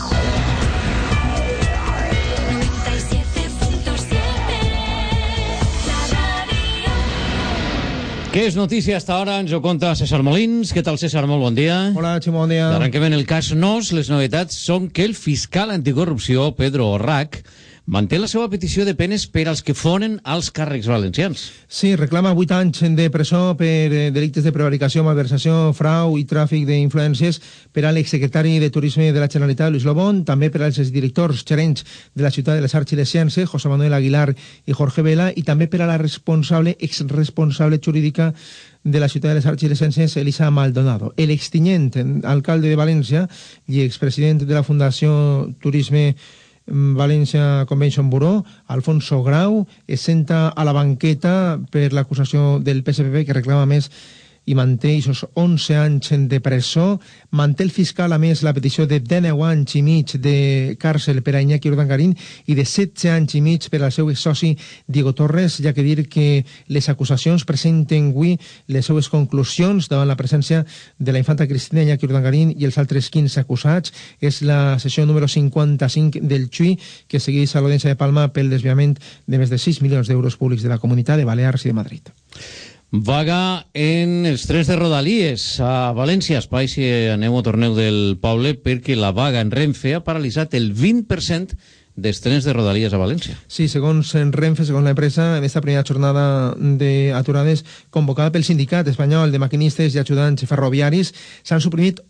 S2: Què és notícia hasta ahora? Ens ho conta César Molins. Què tal, César? Molt bon dia.
S15: Hola, Ximo, bon dia.
S2: Arrenquem en el cas Nos. Les novetats són que el fiscal anticorrupció, Pedro Orrac, manté la seva petició de penes per als que fonen als càrrecs valencians.
S15: Sí, reclama vuit anys de presó per eh, delictes de prevaricació, malversació, frau i tràfic d'influències per a l'exsecretari de Turisme de la Generalitat, Luis Lobón, també per als directors gerents de la Ciutat de les Arts i les Ciències, José Manuel Aguilar i Jorge Vela, i també per a la responsable, exresponsable jurídica de la Ciutat de les Arts i les Ciències, Elisa Maldonado. El extinyent alcalde de València i expresident de la Fundació Turisme València Convention Bureau, Alfonso Grau, es senta a la banqueta per l'acusació del P S P B que reclama més i manté aquests onze anys de presó. Manté el fiscal, a més, la petició de dinou anys i mig de càrcel per a Iñaki Urdangarín i de setze anys i mig per al seu soci Diego Torres, ja que dir que les acusacions presenten avui les seues conclusions davant la presència de la infanta Cristina, Iñaki Urdangarín i els altres quinze acusats. És la sessió número cinquanta-cinc del Xui, que segueix a l'Audiència de Palma pel desviament de més de sis milions d'euros públics de la Comunitat de Balears i de Madrid.
S2: Vaga en els trens de Rodalies a València. Espai si aneu a torneu del poble, perquè la vaga en Renfe ha paralitzat el vint per cent dels trens de Rodalies a València.
S15: Sí, segons Renfe, segons l'empresa, en esta primera jornada d'aturades convocada pel Sindicat Espanyol de Maquinistes i Ajudants Ferroviaris, s'han suprimit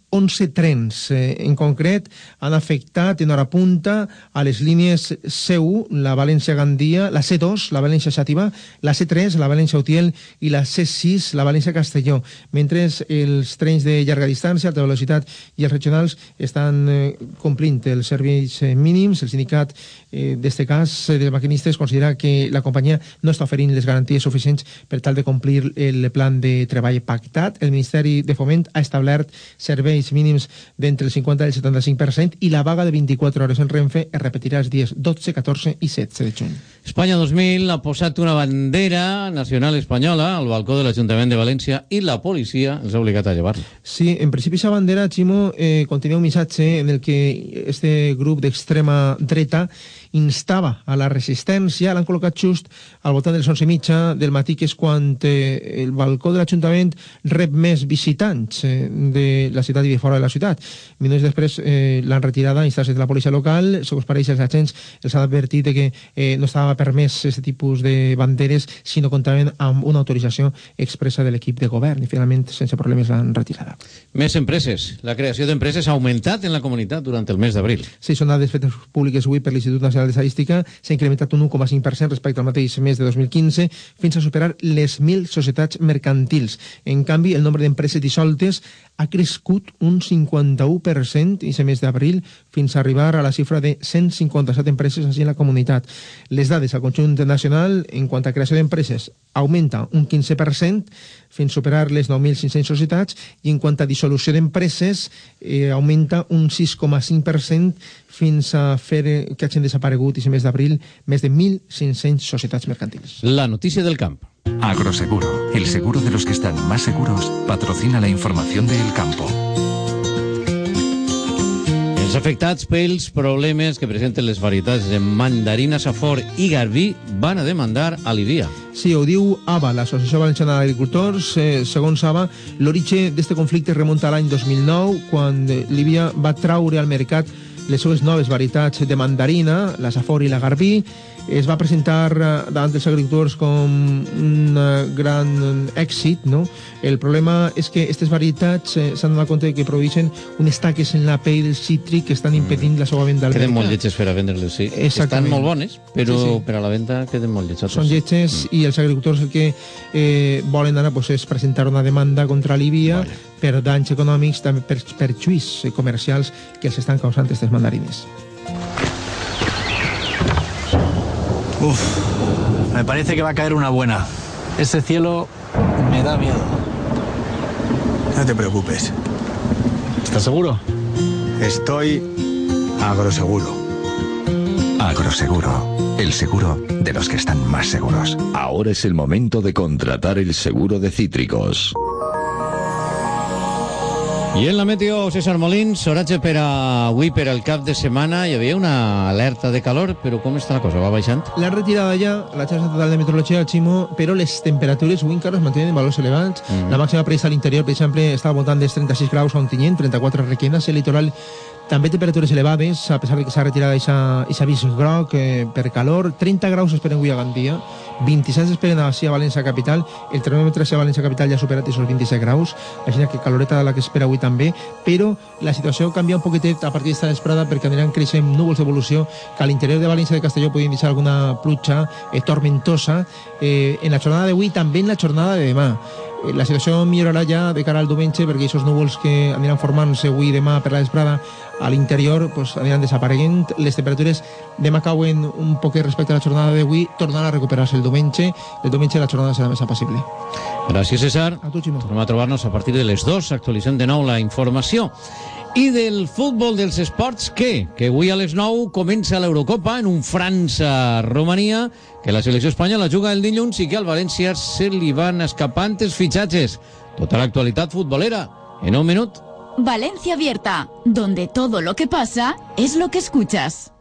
S15: onze trens. Eh, en concret, han afectat en hora punta a les línies C u, la València-Gandia, la C dos, la València-Xàtiva, la C tres, la València-Utiel, i la C sis, la València-Castelló, mentre els trens de llarga distància, alta velocitat i els regionals estan eh, complint els serveis eh, mínims. El sindicat eh, d'este cas eh, de maquinistes considera que la companyia no està oferint les garanties suficients per tal de complir el plan de treball pactat. El Ministeri de Foment ha establert serveis mínims d'entre el cinquanta i el setanta-cinc per cent i la vaga de vint-i-quatre hores en Renfe es repetirà els dies dotze, catorze i setze de juny.
S2: Espanya dos mil ha posat una bandera nacional espanyola al balcó de l'Ajuntament de València i la policia els ha obligat a llevar-la.
S15: Sí, en principi aquesta bandera, Ximo, eh, contenia un missatge en el que este grup d'extrema dreta instava a la resistència. L'han col·locat just al voltant de les onze i mitja del matí, que és quan eh, el balcó de l'Ajuntament rep més visitants eh, de la ciutat i de fora de la ciutat. Minuts després eh, l'han retirada a instàncies de la policia local. Segons pareix, els agents els han advertit de que eh, no estava permès aquest tipus de banderes si no comptaven amb una autorització expressa de l'equip de govern, i finalment sense problemes l'han retirada.
S2: Més empreses. La creació d'empreses ha augmentat en la comunitat durant el mes d'abril.
S15: Sí, són dades fetes públiques avui per l'Institut Nacional d'Estadística. S'ha incrementat un u coma cinc per cent respecte al mateix mes de dos mil quinze, fins a superar les mil societats mercantils. En canvi, el nombre d'empreses dissoltes ha crescut un cinquanta-u per cent i aquest mes d'abril, fins a arribar a la xifra de cent cinquanta-set empreses així en la comunitat. Les dades al conjunt nacional en quant a creació d'empreses augmenta un quinze per cent fins a superar les nou mil cinc-cents societats, i en quant a dissolució d'empreses eh, augmenta un sis coma cinc per cent fins a fer que hagin desaparegut aquest mes d'abril més de mil cinc-cents societats mercantils.
S2: La notícia del camp.
S14: Agroseguro, el seguro de los que están más seguros, patrocina la información del campo.
S2: Els afectats pels problemes que presenten les varietats de mandarina, safor i garbí van a demandar a l'Iria.
S15: Sí, ho diu A B A, l'Associació Valenciana d'Agricultors. Eh, segons A B A, l'origen d'aquest conflicte remunta a l'any dos mil nou, quan l'Iria va traure al mercat les seves noves varietats de mandarina, la safor i la garbí. Es va presentar davant dels agricultors com un gran èxit, no? El problema és que aquestes varietats eh, s'han donat compte que produeixen unes taques en la pell del cítric que estan impedint la seva venda al mercat.
S2: Queden molt lletges per a vendre-les, sí. Estan molt bones, però sí, sí. per a la venda queden molt lletges.
S15: Són lletges mm. i els agricultors el que eh, volen ara pues, és presentar una demanda contra l'Iria vale. per danys econòmics, també per perjuís comercials que els estan causant aquestes mandarines.
S16: Uf, me parece que va a caer una buena. Ese cielo me da miedo.
S17: No te preocupes.
S16: ¿Estás seguro?
S17: Estoy agroseguro.
S14: Agroseguro, el seguro de los que están más seguros.
S18: Ahora es el momento de contratar el seguro de cítricos.
S2: I en la meteo, César Molins, oratge per a avui, per al cap de setmana. Hi havia una alerta de calor, però com està la cosa? Va baixant?
S15: L'ha retirada ja la xarxa total de meteorologia, Ximo, però les temperatures avui encara es mantenen en valors elevats. Mm. La màxima prevista a l'interior, per exemple, està al voltant dels trenta-sis graus a Ontinyent, trenta-quatre a Requena. El litoral també temperatures elevades, a pesar de que s'ha retirat aquest avís groc eh, per calor. trenta graus esperen avui a Gandia, vint-i-set esperen així a València capital. El termòmetre a València capital ja ha superat aquests vint-i-set graus, així que caloreta la que espera avui també, però la situació canvia un poquetet a partir d'esta vesprada, perquè aniran creixent núvols d'evolució que a l'interior de València de Castelló podien deixar alguna pluja eh, tormentosa eh, en la jornada d'avui, també en la jornada de demà. La situació millorarà ja de cara al diumenge, perquè aquests núvols que aniran formant-se avui i demà per la vesprada a l'interior pues, aniran desapareguent. Les temperatures demà cauen un poquet respecte a la jornada d'avui, tornant a recuperar-se el diumenge. El diumenge la jornada serà més apassible.
S2: Gràcies, César.
S15: A tu, Ximo.
S2: Tornem a trobar-nos a partir de les dues, actualitzant de nou la informació. I del futbol, dels esports, què? Que avui a les nou comença l'Eurocopa en un França-Romania, que la selecció espanyola juga el dilluns i que al València se li van escapant els fitxatges. Tota l'actualitat futbolera, en un minut.
S1: Valencia Abierta, donde todo lo que pasa es lo que escuchas.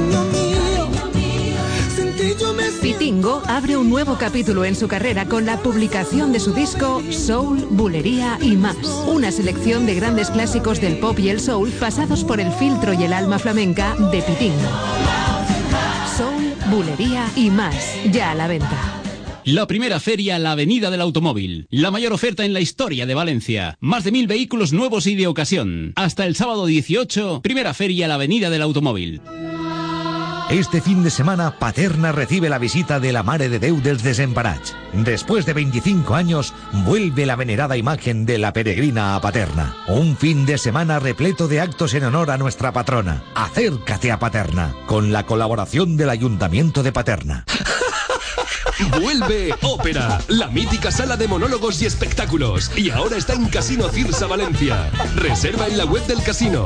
S19: Pitingo abre un nuevo capítulo en su carrera con la publicación de su disco Soul, Bulería y Más. Una selección de grandes clásicos del pop y el soul pasados por el filtro y el alma flamenca de Pitingo. Soul, Bulería y Más, ya a la venta.
S20: La primera feria en la Avenida del Automóvil. La mayor oferta en la historia de Valencia. Más de mil vehículos nuevos y de ocasión. Hasta el sábado dieciocho, primera feria en la Avenida del Automóvil.
S21: Este fin de semana, Paterna recibe la visita de la Mare de Déu dels Desemparats. Después de veinticinco años, vuelve la venerada imagen de la peregrina a Paterna. Un fin de semana repleto de actos en honor a nuestra patrona. Acércate a Paterna, con la colaboración del Ayuntamiento de Paterna.
S22: Vuelve Ópera, la mítica sala de monólogos y espectáculos. Y ahora está en Casino Cirsa Valencia. Reserva en la web del casino.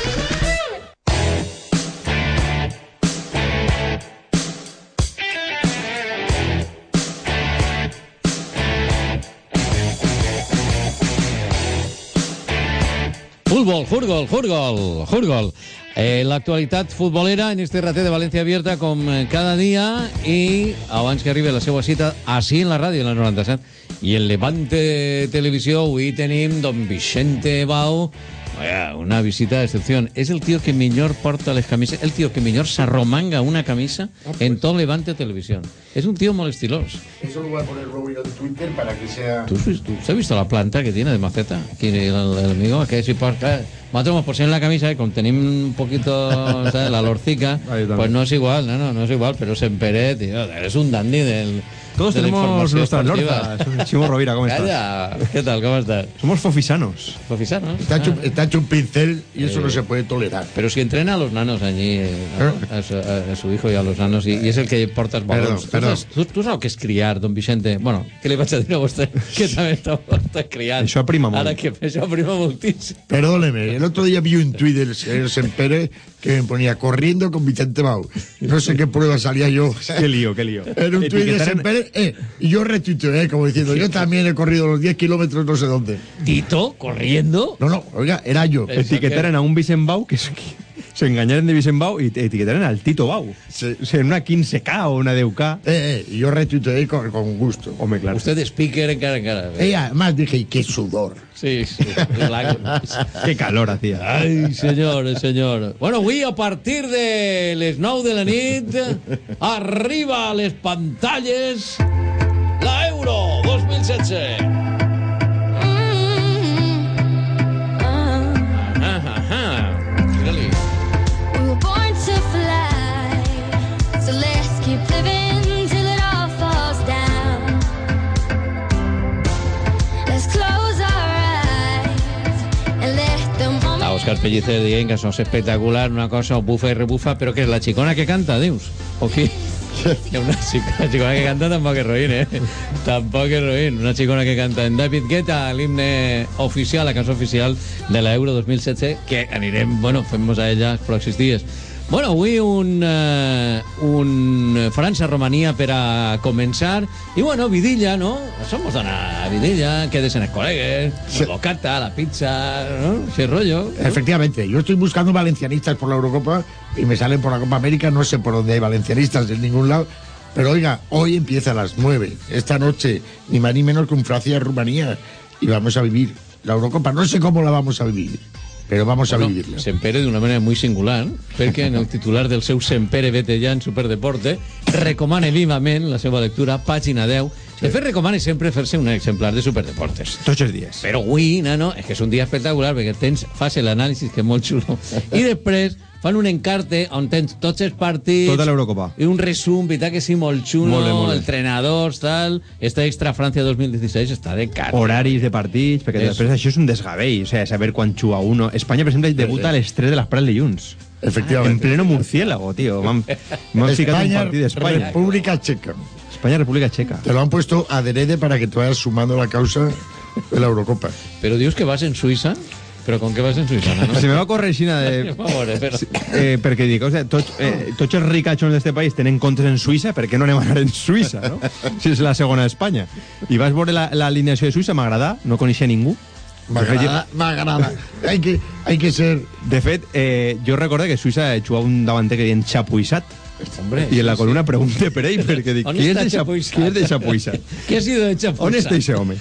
S2: Fútbol, Jurgol, Jurgol, Jurgol. Eh, L'actualitat futbolera en este raté de València Abierta com cada dia i abans que arribi la seva cita així en la ràdio, en la noranta-set i en Levante Televisió. Avui tenim don Vicente Bau, una visita d'excepció. És el tio que millor porta les camises, el tio que millor s'arromanga una camisa en tot Levante Televisió. Es un tío muy estiloso.
S23: Eso lo voy a poner luego en Twitter para que sea...
S2: ¿Tú, tú, ¿tú has visto la planta que tiene de maceta? Aquí el, el amigo, que si por, que, nosotros por ser en la camisa, y con tener un poquito, ¿sabes? La lorcica, pues no es igual, no, no, no es igual, pero Semperé, tío, eres un dandy del...
S24: Todos
S2: de
S24: tenemos nuestras lorzas. Chimo Rovira, ¿cómo estás?
S2: Calla. ¿Qué tal? ¿Cómo estás?
S24: Somos fofisanos.
S2: ¿Fofisanos?
S23: Está hecho, está hecho un pincel y eso
S2: Eh,
S23: no se puede tolerar.
S2: Pero si entrena a los nanos allí, eh, ¿no? a, su, a, a su hijo y a los nanos, y, y es el que porta els balons.
S23: Perdó, perdó.
S2: Tu, saps, tu, tu saps què és criar, don Vicente? Bueno, què li vaig a dir a vostè? Que també està, està criant.
S23: Això aprima molt.
S2: Ara que això aprima moltíssim.
S23: Perdóneme, el otro día vi un tuit del señor Sempere que me ponía corriendo con Vicente Bau. No sé qué prueba salía yo.
S24: Qué lío, qué lío.
S23: Era un tuit de Sempere, eh, y yo retuiteé, como diciendo, yo también he corrido los diez kilómetros no sé dónde.
S2: ¿Tito? ¿Corriendo?
S23: No, no, oiga, era yo.
S24: Etiquetaran a un Vicent Bau que es... Se engañaron de Vicent Bau y etiquetaron al Tito Bau.
S23: Sí.
S24: O sea, en una quince K o una diez K.
S23: Eh, eh, y yo retuiteé con, con gusto.
S24: Hombre, claro.
S2: Usted es speaker en cara en cara.
S23: Y además dije, y qué sudor.
S2: Sí, sí.
S24: Qué calor hacía.
S2: Ay, señor, señor. Bueno, avui a partir de les nou de la nit arriba a les pantalles la Euro dos mil setze.
S25: We were born to fly, so let's keep living till it all falls down. Let's close our eyes and let the moment...
S2: A Òscar Pellicer dient que això és espectacular, una cosa bufa i rebufa, però que és la xicona que canta, dius? O qui? Una xicona, xicona que canta tampoc és roïn, eh? Tampoc és roïn. Una xicona que canta en David Guetta, l'himne oficial, la cançó oficial de la Euro dos mil setze, que anirem, bueno, fem-nos a ella els pròxims dies. Bueno, avui un, uh, un França-Romania per a començar. I bueno, vidilla, ¿no? Això mos dona vidilla, quedes en els col·legues, sí. El bocata, la pizza, ¿no? Ese rollo. ¿No?
S23: Efectivamente, yo estoy buscando valencianistas por la Eurocopa y me salen por la Copa América, no sé por dónde hay valencianistas en ningún lado. Pero oiga, hoy empieza a las nueve, esta noche, ni más ni menos que un Francia-Rumanía, y vamos a vivir la Eurocopa. No sé cómo la vamos a vivir, pero vamos a
S2: bueno,
S23: vivirla.
S2: Sempere d'una manera muy singular, perquè en el titular del seu Sempere vete ja en Superdeporte recomana vivament la seva lectura, pàgina deu. De fet, recomana sempre fer-se un exemplar de Superdeportes.
S24: Tots els dies.
S2: Però avui, nano, és que és un dia espectacular, perquè tens, fas l'anàlisi, que és molt xulo, i després fan un encarte on tens tots els partits...
S24: Tota l'Eurocopa.
S2: I un resum, veritat que sí, molt xulo,
S24: molt bé, molt bé.
S2: Entrenadors, tal... Esta Extra Francia dos mil disset està de cara.
S24: Horaris de partits, perquè
S2: Eso.
S24: després això és un desgavell, o sea, saber quan juga uno. Espanya, per exemple, debuta a les tres de l'esprà el dilluns.
S23: Efectivamente.
S24: En pleno murciélago, tío. M'han ficat un partit d'Espanya.
S23: República Checa.
S24: España, República Checa.
S23: Te lo han puesto adrede para que te vayas sumando a la causa de la Eurocopa.
S2: Pero dius que vas en Suïssa? Però com que vas en Suïssa, no?
S24: Se me va a correr Xina de...
S2: Per favor, eh, però...
S24: eh, perquè dic, o sea, tots, eh, tots els ricachons d'este país tenen comptes en Suïssa, per què no anem a anar en Suïssa, no? Si és la segona d'Espanya. I vas veure l'alineació de Suïssa, m'agrada, no coneixia ningú.
S23: M'agrada, m'agrada. Hay que, hay que ser...
S24: De fet, eh, jo recordo que Suïssa jugava un davanter que deien Chapuisat.
S2: Hombre,
S24: y en la
S2: sí,
S24: columna
S2: sí.
S24: pregunté per ell, perquè dic, qui és de Chapuisat?
S2: ¿Qué ha sido de Chapuisat?
S24: ¿Dónde está ese hombre?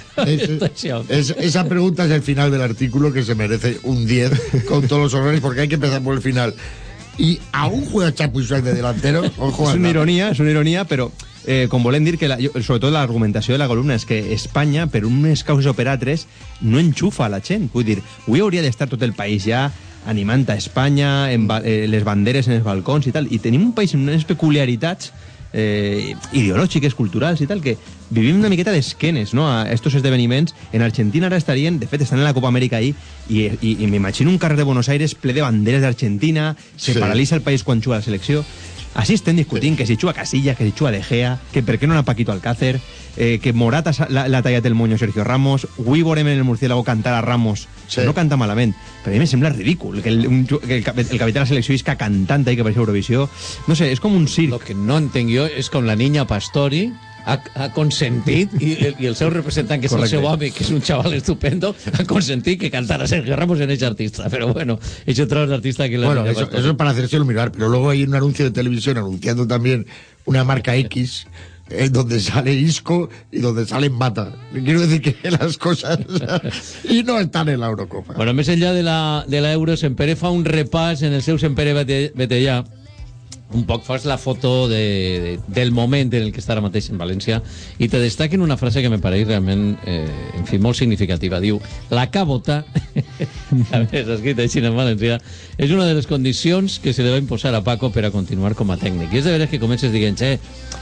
S23: Es, es, esa pregunta es el final del artículo, que se merece un diez con todos los honores, porque hay que empezar por el final. Y aún juega Chapuisat de delantero.
S24: Es una ironía, es una ironía, pero eh, com volem dir que, la, jo, sobretot l'argumentació de la columna és que Espanya, per unes causes o per altres, no enxufa la gent. Vull dir, avui hauria d'estar tot el país ja animant a Espanya, en, eh, les banderes en els balcons i tal, i tenim un país amb unes peculiaritats eh, ideològiques, culturals i tal, que vivim una miqueta d'esquenes, no?, a estos esdeveniments. En Argentina ara estarien, de fet, estan en la Copa Amèrica ahí, i, i, i m'imagino un carrer de Buenos Aires ple de banderes d'Argentina, se
S23: Sí.
S24: paralitza el país quan juga la selecció. Així estem discutint que si juga Casillas, que si juga De Gea, que per què no ha Paquito Alcácer, eh, que Morata l'ha tallat el moño Sergio Ramos, avui veurem en el Murciélago cantar a Ramos, sí. No canta malament, però a mi me sembla ridícul que el, un, que el, el capità de la selecció isca cantant ahí que pareix Eurovisió. No sé, és com un circ.
S2: Lo que no entenc jo és com la niña Pastori ha, ha consentit, i el, i el seu representant, que és
S23: Correcte.
S2: el seu amic, que és un xaval estupendo, ha consentit que cantara Sergio Ramos en ese artista. Pero bueno, ese otro artista que la
S23: Bueno,
S2: niña
S23: eso,
S2: Pastori.
S23: eso es para hacérselo mirar, pero luego hay un anuncio de televisión anunciando también una marca X, eh, donde sale Isco y donde sale Mata. Quiero decir que las cosas y no están en la Eurocopa.
S2: Bueno, més enllà de la, de l'Euro, Sempere fa un repàs en el seu Sempere Betellà. Un poc fas la foto de, de, del moment en el que està ara mateix en València i te destaquen una frase que me pareix realment eh, en fi, molt significativa. Diu, la cabota a més, escrit així en valencià, és una de les condicions que se li va imposar a Paco per a continuar com a tècnic. I és de veres que comences dient, eh,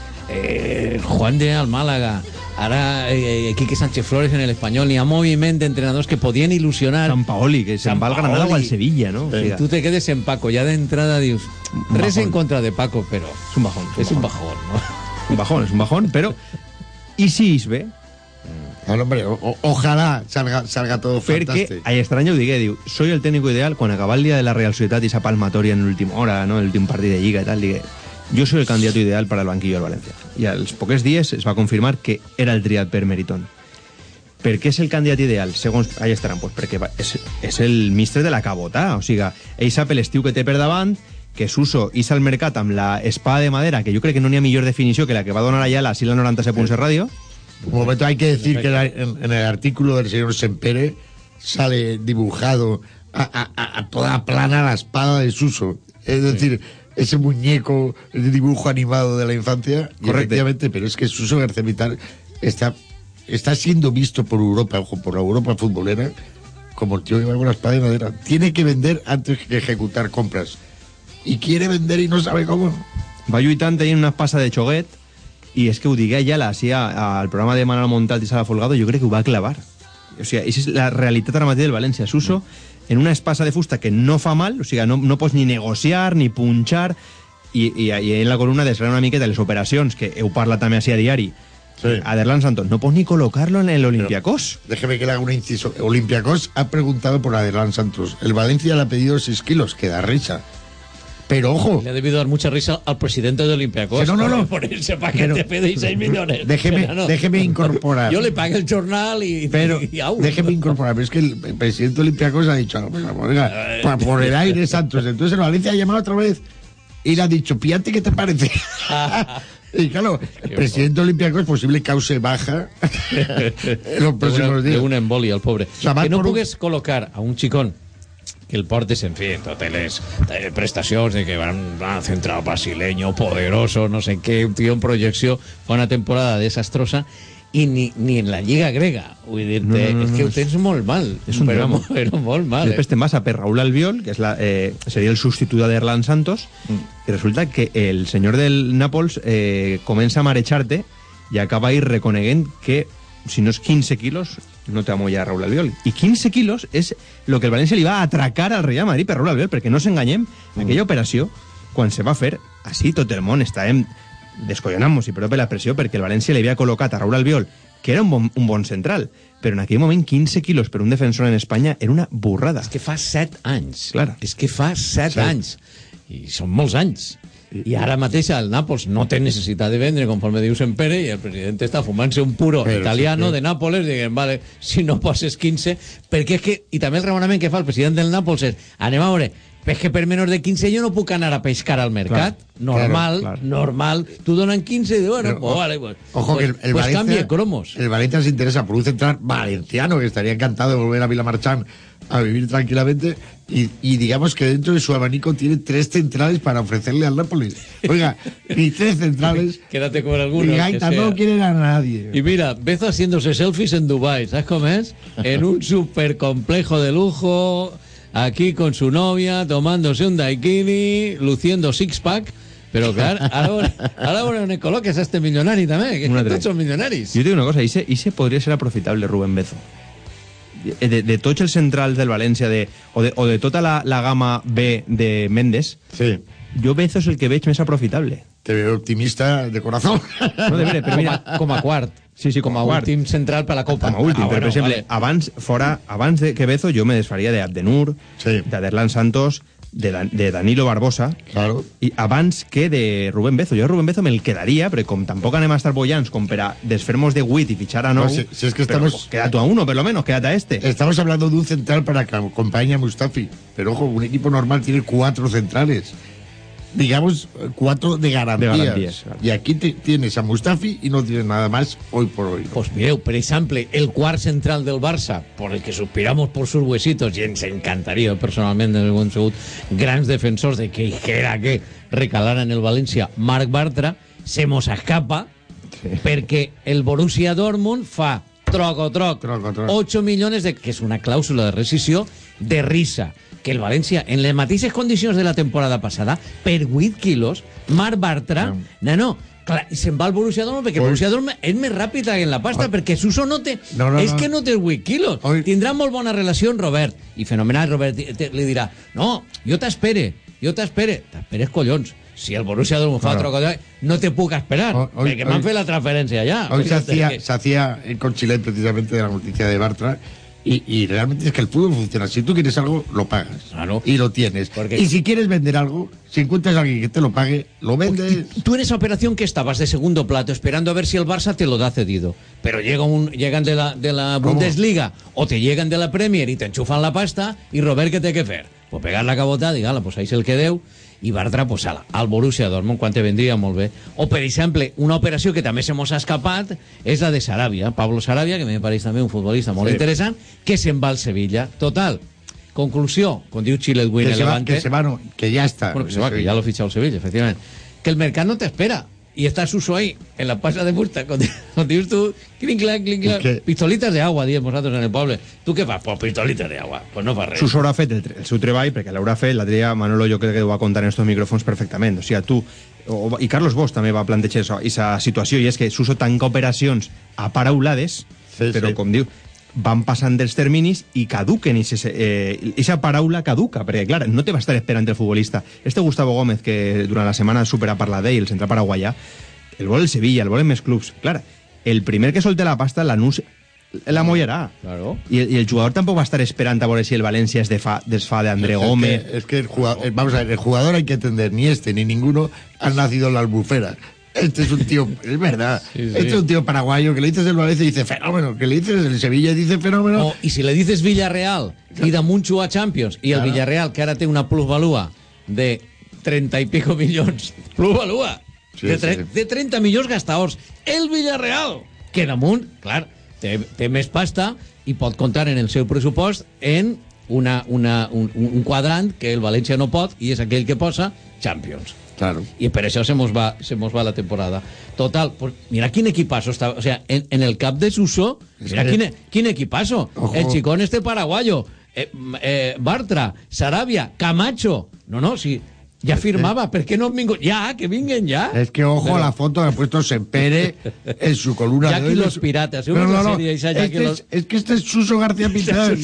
S2: eh, Juan de al Málaga, ara eh, Quique Sánchez Flores en el Espanyol, n'hi ha moviment d'entrenadors que podien il·lusionar.
S24: Sant Paoli, que se'n va al Granada o al Sevilla, no?
S2: Eh, tu te quedes en Paco, ya de entrada dius, res en contra de Paco, pero
S24: és un bajón.
S2: es un bajón, ¿no?
S24: Un bajón, es un bajón, pero ¿y si is bé?
S23: No, hombre, o, o, ojalá salga, salga todo
S24: Perquè,
S23: fantástico.
S24: ahí estrany ho digué, diu, soy el técnico ideal, quan acaba el dia de la Real Societat i esa palmatoria en l'última hora, no? El últim partit de Lliga i tal, digué, yo soy el candidato ideal para el banquillo del Valencia. I als pocs dies es va confirmar que era el triat per Meritón. Per què és el candidat ideal? Segons, ahí estaran, pues perquè va- és, és el mistre de la cabota, o sigui, ell sap l'estiu que té per davant, que Suso ix al mercat amb la espada de madera, que jo crec que no n'hi ha millor definició que la que va donar allà a la Sila noranta-set punts de ràdio.
S23: Un momento, hay que decir que la- en, en el artículo del señor Sempere sale dibujado a, a- a- a toda plana la espada de Suso. Es decir, ese muñeco de dibujo animado de la infancia. Y
S24: Correcto.
S23: efectivamente, pero es que Suso García Vital está, está siendo visto por Europa, ojo, por la Europa futbolera, como el tío que va con la espada de madera. Tiene que vender antes que ejecutar compras. Y quiere vender y no sabe cómo.
S24: Va lluitant ahí en una espasa de xoguet i és que ho digué ja l'ací al programa de Manal Montal i Sala Folgado, jo crec que ho va clavar. O sigui, aquesta és la realitat ara mateix del València. Suso, en una espasa de fusta que no fa mal, o sigui, no, no pots ni negociar, ni punxar, i, i, i en la columna desgrana una miqueta les operacions, que heu parlat també així a diari,
S23: Sí.
S24: a Derlan Santos, no pots ni col·locar-lo en el Olympiacos.
S23: Déjeme que le haga un inciso. Olympiacos ha preguntado por Adelán Santos. El Valencia le ha pedido seis kilos, que da risa. Pero ojo.
S2: Le ha debido dar mucha risa al presidente de Olympiacos.
S23: Que no, no, no.
S2: Por ese paquete
S23: Pero-
S2: pedí seis millones.
S23: Déjeme,
S2: Pero no.
S23: déjeme incorporar.
S2: Yo le pagué el jornal y,
S23: Pero
S2: y, y au.
S23: déjeme incorporar. Pero es que el, el presidente Olympiacos ha dicho, "Venga, venga, por, por el aire, Santos". Entonces el Valencia ha llamado otra vez y le ha dicho, Piatti, ¿qué te parece? Y claro, el presidente Olympiacos es posible cause baja en los
S2: de
S23: próximos
S2: una,
S23: días.
S2: de una embolia, el pobre.
S23: sea, vas
S2: que no
S23: por un-
S2: pugues col·locar a un xicón que el portes, en fi, totes les eh, prestacions de que van a central brasileño, poderoso, no sé què, un tio en projecció, fa una temporada desastrosa, i ni, ni en la Lliga grega. Vull dir-te,
S24: No, no, no,
S2: és
S24: no,
S2: que ho
S24: és-
S2: tens molt mal.
S24: és un
S2: però,
S24: drama.
S2: però molt mal.
S24: Després
S2: Eh?
S24: te'n vas a per Raúl Albiol, que és la, eh, seria el substitut d'Erlan Santos, i resulta que el senyor del Nàpols eh, comença a marejar-te i acaba ahí reconeguent que si no és quinze quilos no te amolla Raúl Albiol. I quinze quilos és el que el València li va atracar al Real Madrid per Raúl Albiol, perquè no s'enganyem, aquella operació, quan se va fer, així tot el món estàvem descollonant-nos, i però per la pressió, perquè el València li havia col·locat a Raúl Albiol, que era un bon, un bon central, però en aquell moment quinze quilos per un defensor en Espanya era una burrada.
S2: És que fa set anys.
S24: Clar.
S2: És que fa set
S24: Sí.
S2: anys. I són molts anys. I ara mateix el Nàpols no té necessitat de vendre, conforme diu Sempere, i el president està fumant-se un puro
S23: Però
S2: italiano
S23: sí, sí.
S2: de Nàpoles, diguem, vale, si no poses quinze, perquè és que, i també el raonament que fa el president del Nàpols és, anem a veure, és que per menys de quinze jo no puc anar a pescar al mercat,
S23: Clar,
S2: normal,
S23: claro, claro.
S2: normal, tu donen quinze i dius, bueno,
S23: Pero,
S2: pues
S23: o-
S2: vale, pues,
S23: Ojo que el,
S2: pues,
S23: el
S2: pues
S23: Valencia,
S2: cambie cromos.
S23: el Valencia se interesa por un central valenciano que estaría encantado de volver a Vilamarchán a vivir tranquilamente y, y digamos que dentro de su abanico tiene tres centrales para ofrecerle al Nápoles. Oiga, ni tres centrales.
S2: Quédate con algunos.
S23: Y Gaita no quieren a nadie.
S2: Y mira, Bezo haciéndose selfies en Dubái, ¿sabes cómo es? En un super complejo de lujo, aquí con su novia, tomándose un daiquiri, luciendo six-pack. Però, clar, ara, ara veurem on col·loques a este milionari també, que tots són milionaris.
S24: Jo dic una cosa, ese, ese podria ser aprofitable, Rubén Bezo. De, de tots els centrals del València, de, o, de, o de tota la, la gamma B de Méndez,
S23: sí.
S24: Jo Bezo és el que veig més aprofitable.
S23: Te veo optimista de corazón.
S24: No, de veure, però mira,
S2: com a quart.
S24: Sí, sí, com a quart.
S2: Últim central per la Copa.
S24: Com a últim,
S2: ah,
S24: però,
S2: bueno,
S24: per exemple,
S2: vale.
S24: abans, fora, abans de que Bezo, jo me desfaria de Abdenur,
S23: sí.
S24: d'Aderlan Santos, de, de Danilo Barbosa,
S23: claro.
S24: I abans que de Rubén Bezo. Jo a Rubén Bezo me'l quedaria, perquè com tampoc anem a estar bollants com per a desfer-nos de Witt i fichar a nou,
S23: no, si, si es que
S24: pero,
S23: estamos,
S24: pues, quédate a uno, por lo menos, quédate a este.
S23: Estamos hablando de un central para que acompañe a Mustafi, pero ojo, un equipo normal tiene cuatro centrales. Digamos, cuatro de garantías.
S24: De garantías, claro.
S23: Y aquí te, tienes a Mustafi y no tienes nada más hoy por hoy.
S2: Pues mireu, per exemple, el quart central del Barça, por el que suspiramos por sus huesitos, i ens encantaria personalment, des hem sigut grans defensors de que era que recalara en el València, Marc Bartra, se mos escapa sí. perquè el Borussia Dortmund fa troc o troc,
S23: troc, troc.
S2: ocho milions de, que és una clàusula de rescisió de risa, que el València, en les mateixes condicions de la temporada passada, per vuit quilos, Marc Bartra, no, no, no clar, se'n va al Borussia Dortmund, perquè el Borussia Dortmund és més ràpid en la pasta, Oi. perquè Suso no té,
S23: no, no,
S2: és
S23: no.
S2: que no té vuit quilos. Oi. Tindrà molt bona relació amb Robert, i fenomenal, Robert te, li dirà, no, jo t'espere, jo t'espere, t'esperes collons. Si el Borussia Dortmund fa
S23: claro.
S2: otro, no te puc esperar,
S23: hoy,
S2: perquè m'han fet la transferència ja.
S23: Hoy se hacía, se hacía con Chile precisamente de la noticia de Bartra. Y, y realmente es que el fútbol funciona. Si tú quieres algo, lo pagas.
S2: Claro.
S23: Y lo tienes.
S2: Porque...
S23: Y si quieres vender algo, si encuentras a alguien que te lo pague, lo vendes.
S2: Tú en esa operación que estabas de segundo plato, esperando a ver si el Barça te lo da cedido. Pero llega un, llegan de la, de la Bundesliga o te llegan de la Premier y te enchufan la pasta. Y Robert, ¿qué té que fer? Pues pegar la cabotada i, ala, pues ahí és el que deu. I Bartra, pues, ala, al Borussia Dortmund, quan te vendria molt bé. O, per exemple, una operació que també se mos ha escapat és la de Sarabia, Pablo Sarabia, que me pareix també un futbolista molt sí. interessant, que se'n va al Sevilla. Total, conclusió, com diu Chile Win
S23: que, se va,
S2: Levante,
S23: que se va, no, que ya está.
S2: Bueno, que se va, que ya lo ha fichado el Sevilla, efectivamente. Que el mercat no te espera. Y está Suso ahí, en la pasa de fusta, con, con dius tú, clink, clank, clink, clank, que... pistolitas de agua, diem vosotros en el poble. Tu què fas? Pues pistolitas de agua, pues no fa res.
S24: Suso haurà fet el, el seu treball, perquè l'haurà fet, l'altre dia Manolo jo crec que ho va contar en estos micròfons perfectament. O sigui, tu, o, i Carlos Bosch també va plantejar aquesta situació, i és que Suso tanca operacions aparaulades, sí, però sí. com diu, van passant dels terminis i caduquen, i aquesta eh, paraula caduca, perquè, clar, no te va estar esperant el futbolista. Este Gustavo Gómez, que durant la setmana supera parlar d'ell, el central paraguaià, el vol el Sevilla, el volen més clubs. Clar, el primer que solte la pasta l'anunci la mollarà.
S2: Claro.
S24: I, I el jugador tampoc va estar esperant a veure si el València es desfa, desfa de André
S23: es
S24: Gómez.
S23: Que, es que el jugador, vamos a ver, el jugador hay que entender, ni este ni ninguno han nacido en la Albufera. Este es un tío, es verdad, sí, sí. Este es un tío paraguayo que le dices el Valencia y dice fenómeno, que le dices el Sevilla y dice fenómeno.
S2: Oh, y si le dices Villarreal y da mucho a Champions, y claro. El Villarreal, que ahora tiene una plusvalúa de treinta y pico millones, plusvalúa, sí, de, tre sí. de treinta milions gastadors, el Villarreal, que damunt, clar, té, té més pasta i pot comptar en el seu pressupost en una, una, un, un quadrant que el València no pot, i és aquell que posa Champions.
S23: Claro.
S2: Y por eso se nos va, se nos va la temporada. Total, pues mira quién equipazo está. O sea, en, en el cap de Suso, mira es que... quién, quién equipazo. Ojo. El chicón este paraguayo, eh, eh, Bartra, Sarabia, Camacho. No, no, sí. Ya firmaba, ¿por qué no vengo? Ya, que vengan ya.
S23: Es que, ojo, pero... la foto que ha puesto Sempere en su columna
S2: Jackie
S23: de hoy.
S2: los Piratas.
S23: No, no, no.
S2: Serie, esa
S23: este
S2: los...
S23: es, es que este es Suso García Pitar.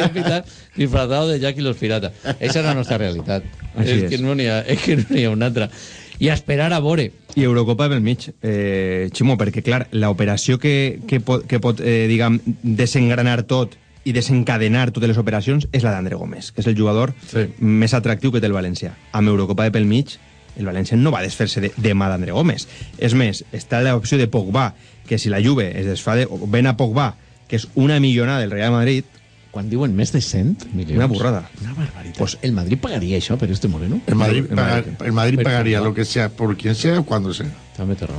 S2: Disfrazado de Jackie los Piratas. Esa era nuestra realidad.
S24: Así
S2: es,
S24: es.
S2: Que no n'hi ha, és que no n'hi ha una altra. I a esperar a veure.
S24: I Eurocopa pel mig, eh, Ximo, perquè, clar, l'operació que, que pot, que pot eh, diguem, desengranar tot i desencadenar totes les operacions és la d'André Gómez, que és el jugador sí. més atractiu que té el València. Amb Eurocopa de pel mig, el València no va desfer-se de, demà d'André Gómez. És més, està l'opció de Pogba, que si la Juve es desfa de... o ven a Pogba, que és una millonada del Real Madrid...
S2: Quan diuen més de cent milions.
S24: Una burrada.
S2: Una barbaritat. Pues el Madrid pagaria això per este Moreno.
S23: El Madrid, el Madrid, pagar, el Madrid pagaría lo que sea, por quien sea, cuando sea.
S2: També té raó.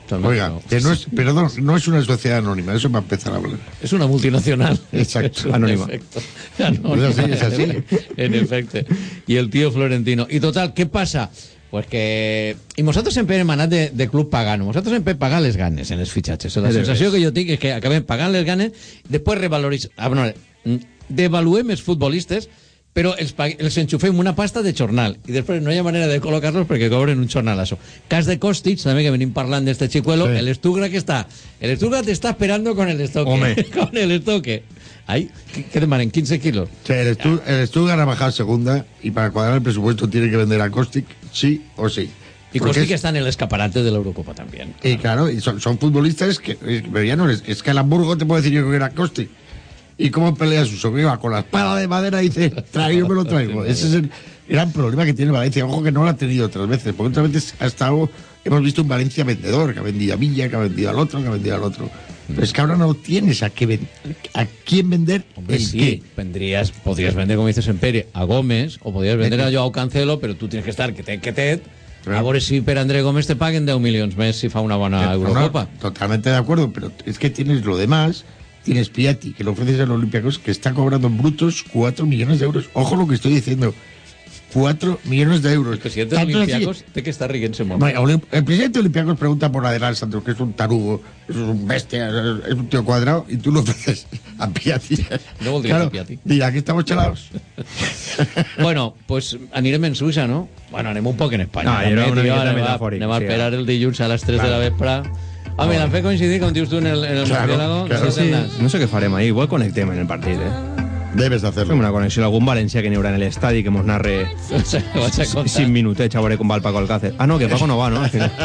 S23: Oiga, que no es, perdón, no es una sociedad anónima, eso va a empezar a hablar.
S2: Es una multinacional.
S23: Exacto.
S2: Anónima. Anónima.
S23: Es así, es así.
S2: En efecto. Y el tío Florentino. Y total, ¿qué pasa? Pues que... I nosaltres sempre hem anat de, de club pagant. Nosaltres sempre pagant les ganes en els fitxatges. La sensació que jo tinc és que acabem pagant les ganes, després revaloritzem... Ah, no, devaluem els futbolistes, però els, els enxufem una pasta de jornal i després no hi ha manera de col·locar-los perquè cobren un jornalazo. Cas de Kostic, també que venim parlant d'este chicuelo, sí. el Stuttgart que està, el Stuttgart está esperando con el estoque. Con el estoque. Ahí, ¿qué, qué demanen? ¿quince kilos?
S23: Sí, el, Stu, el Stuttgart ha bajado segunda y para cuadrar el presupuesto tiene que vender a Kostic sí o sí.
S2: Y Kostic está en el escaparate de la Eurocopa también.
S23: Y claro, y son, son futbolistas que, pero ya no es, es que el Hamburgo te puede decir yo que era Kostic. ¿Y cómo pelea su sobrino? Con la espada de madera y dice, traigo, me lo traigo. Ese es el gran problema que tiene Valencia. Ojo que no lo ha tenido otras veces, porque otras veces ha estado, hemos visto un Valencia vendedor, que ha vendido a Villa, que ha vendido al otro, que ha vendido al otro. Pero es que ahora no tienes a, qué ven, a quién vender.
S2: Hombre, sí, qué. Vendrías, podrías vender, como dices en Pere, a Gómez, o podrías vender a Joao Cancelo, pero tú tienes que estar que te, que te, a veure si per André Gómez te paguen diez milions més si fa una bona Eurocopa.
S23: No, totalmente de acuerdo, pero es que tienes lo demás. Tienes Piatti, que lo ofreces al Olympiacos, que está cobrando en brutos cuatro millones de euros. Ojo lo que estoy diciendo. cuatro millones de euros.
S2: El presidente de Olympiacos té que estar rient se
S23: no, el presidente de Olympiacos pregunta por Adelante Santos, que es un tarugo, es un bestia, es un tío cuadrado, y tú lo ofreces a Piatti.
S2: No voldries
S23: claro,
S2: a Piatti.
S23: Dirà, aquí estamos chalados.
S2: Bueno, pues anirem en Suïssa, no? Bueno, anem un poc en Espanya.
S24: No, era una miqueta metafòric.
S2: Anem a esperar el dilluns a les tres de la vespre. Ah, me l'han fet coincidir, com dius tu, en el, en el
S23: claro,
S2: murciélago.
S24: Claro, sí, no sé què farem ahí, igual connectem en el partit, eh?
S23: Debes de hacerlo.
S24: Fem una connexió, algun valencià que n'hi haurà en l'estadi que mos narre cinc minutets a veure com va el Paco Alcácer. Ah, no, que Paco no va, ¿no? Al final.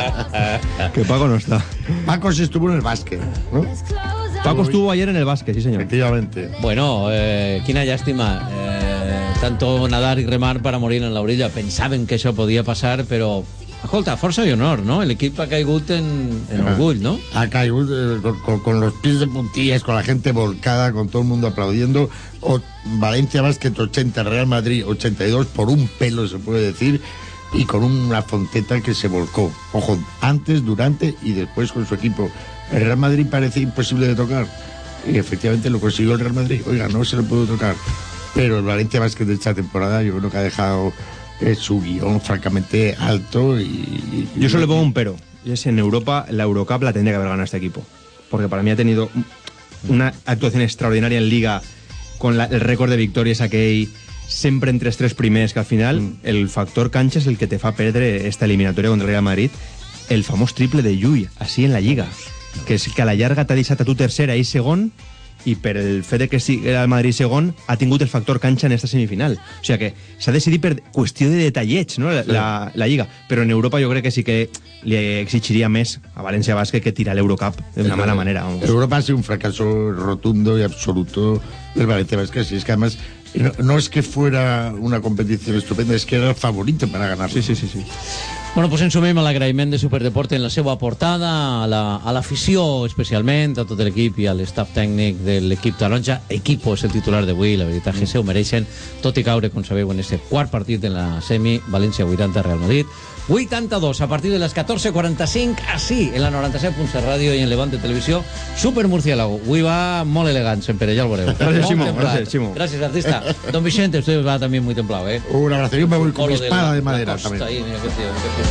S24: Que Paco no está.
S23: Paco sí estuvo en el básquet, ¿no?
S24: Paco estuvo ayer en el básquet, sí, señor.
S23: Efectivamente.
S2: Bueno, eh, quina llàstima. Eh, tanto nadar y remar para morir en la orilla. Pensaven que això podia passar, però... Escolta, força i honor, ¿no? El equipo ha caigut en, en
S23: ah,
S2: orgull, ¿no?
S23: Ha caigut eh, con, con, con los pies de puntillas, con la gente volcada, con todo el mundo aplaudiendo. O, Valencia Basket ochenta, Real Madrid ochenta y dos, por un pelo se puede decir, y con una Fonteta que se volcó. Ojo, antes, durante y después con su equipo. El Real Madrid parece imposible de tocar. Y efectivamente lo consiguió el Real Madrid. Oiga, no se lo pudo tocar. Pero el Valencia Basket de esta temporada yo creo que ha dejado... es su guión francamente alto y...
S24: Yo solo le pongo un pero, y es en Europa, la Eurocup la tendría que haber ganado este equipo, porque para mí ha tenido una actuación extraordinaria en Liga, con la, el récord de victorias aquell, sempre entre els tres primers, que al final mm. el factor cancha es el que te fa perdre esta eliminatoria contra el Real Madrid, el famós triple de Llull, así en la Lliga, que és que a la llarga t'ha deixat a tu tercera i segon, i per el fet de que sigui el Madrid segon ha tingut el factor cancha en esta semifinal. O sigui que s'ha decidit per qüestió de detallets, no? la, sí. la, la Lliga. Però en Europa jo crec que sí que li exigiria més a València Bàsquet que tirar l'Eurocup de una mala manera. Vamos.
S23: Europa ha sido un fracaso rotundo y absoluto del Valencia Bàsquet. Sí, es que además no, no es que fuera una competición estupenda, es que era el favorito para ganar.
S24: Sí, sí, sí, sí.
S2: Bueno, pues ensumem l'agraïment de Superdeporte en la seva portada, a l'afició la, especialment, a tot l'equip i a l'estaf tècnic de l'equip taronja. Equipo és el titular d'avui, la veritat que se ho mereixen, tot i caure, com sabeu, en este quart partit de la semi, València vuitanta, Real Madrid vuitanta-dos, a partir de les catorze quaranta-cinc, així, en la noranta-set punt set ràdio i en Levante Televisió, Super Murciélago. Avui va molt elegant, sempre, ja el veureu.
S24: Gràcies, Ximo. Gràcies, Ximo.
S2: Gràcies, artista. Don Vicente, usted va también muy templado, ¿eh?
S23: Un abrazo, yo me voy con mi espada de, la, de madera
S2: costa,
S23: también.
S2: Ahí, mira, qué tío, qué tío.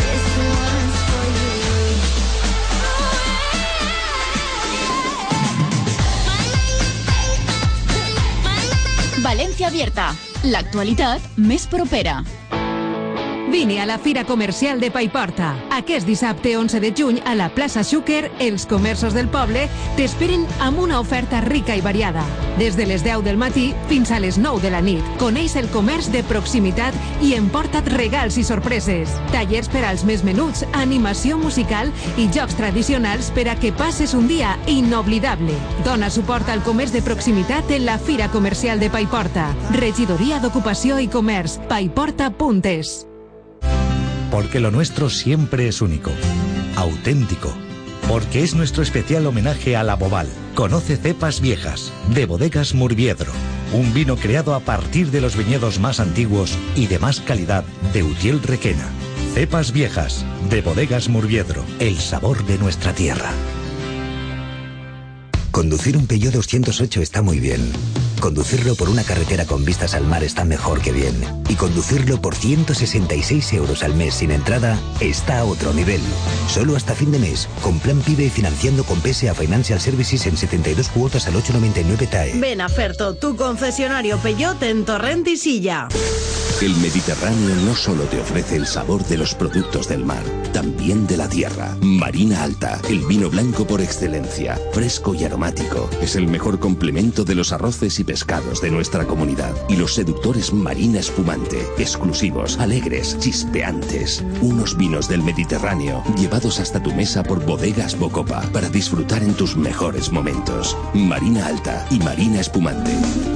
S1: València Abierta, l'actualitat més propera.
S19: Vine a la Fira Comercial de Paiporta. Aquest dissabte onze de juny a la plaça Xúquer, els comerços del poble t'esperen amb una oferta rica i variada. Des de les deu del matí fins a les nou de la nit. Coneix el comerç de proximitat i emporta't regals i sorpreses. Tallers per als més menuts, animació musical i jocs tradicionals per a que passes un dia inoblidable. Dona suport al comerç de proximitat en la Fira Comercial de Paiporta. Regidoria d'Ocupació i Comerç, paiporta punt es.
S21: Porque lo nuestro siempre es único, auténtico. Porque es nuestro especial homenaje a la Boval. Conoce Cepas Viejas, de Bodegas Murviedro. Un vino creado a partir de los viñedos más antiguos y de más calidad de Utiel Requena. Cepas viejas, de Bodegas Murviedro, el sabor de nuestra tierra.
S3: Conducir un Peugeot doscientos ocho está muy bien. Conducirlo por una carretera con vistas al mar está mejor que bien. Y conducirlo por ciento sesenta y seis euros al mes sin entrada está a otro nivel. Solo hasta fin de mes, con Plan PIBE y financiando con P S A Financial Services en setenta y dos cuotas al ocho noventa y nueve T A E.
S4: Ven a Ferto, tu concesionario Peugeot en Torrent y Silla.
S5: El Mediterráneo no solo te ofrece el sabor de los productos del mar, también de la tierra. Marina Alta, el vino blanco por excelencia, fresco y aromático. Es el mejor complemento de los arroces y pescados de nuestra comunidad. Y los seductores Marina Espumante, exclusivos, alegres, chispeantes. Unos vinos del Mediterráneo, llevados hasta tu mesa por Bodegas Bocopa, para disfrutar en tus mejores momentos. Marina Alta y Marina Espumante.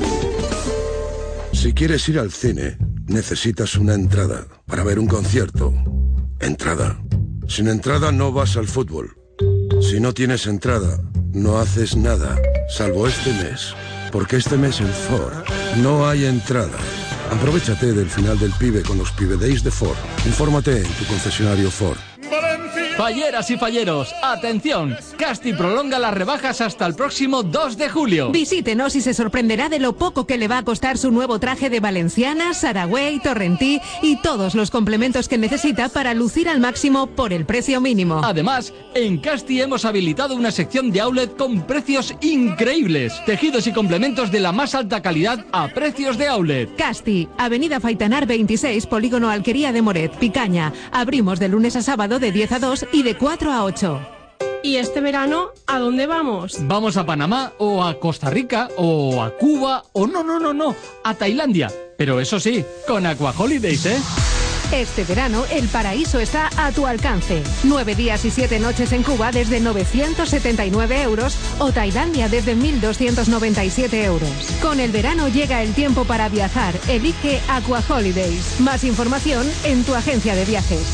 S6: Si quieres ir al cine, necesitas una entrada para ver un concierto. Entrada. Sin entrada no vas al fútbol. Si no tienes entrada, no haces nada, salvo este mes. Porque este mes en Ford no hay entrada. Aprovechate del final del PIBE con los PIBE Days de Ford. Infórmate en tu concesionario Ford.
S7: Falleras y falleros, atención, Casti prolonga las rebajas hasta el próximo dos de julio.
S19: Visítenos y se sorprenderá de lo poco que le va a costar su nuevo traje de valenciana, Saragüey, Torrentí y todos los complementos que necesita para lucir al máximo por el precio mínimo.
S7: Además, en Casti hemos habilitado una sección de outlet con precios increíbles. Tejidos y complementos de la más alta calidad a precios de outlet.
S19: Casti, Avenida Faitanar veintiséis, Polígono Alquería de Moret, Picaña. Abrimos de lunes a sábado de diez a dos y de cuatro a ocho.
S26: ¿Y este verano a dónde vamos?
S7: Vamos a Panamá o a Costa Rica o a Cuba o no, no, no, no, a Tailandia. Pero eso sí, con Aqua Holidays, ¿eh?
S19: Este verano el paraíso está a tu alcance. Nueve días y siete noches en Cuba desde novecientos setenta y nueve euros o Tailandia desde mil doscientos noventa y siete euros. Con el verano llega el tiempo para viajar. Elige Aqua Holidays. Más información en tu agencia de viajes.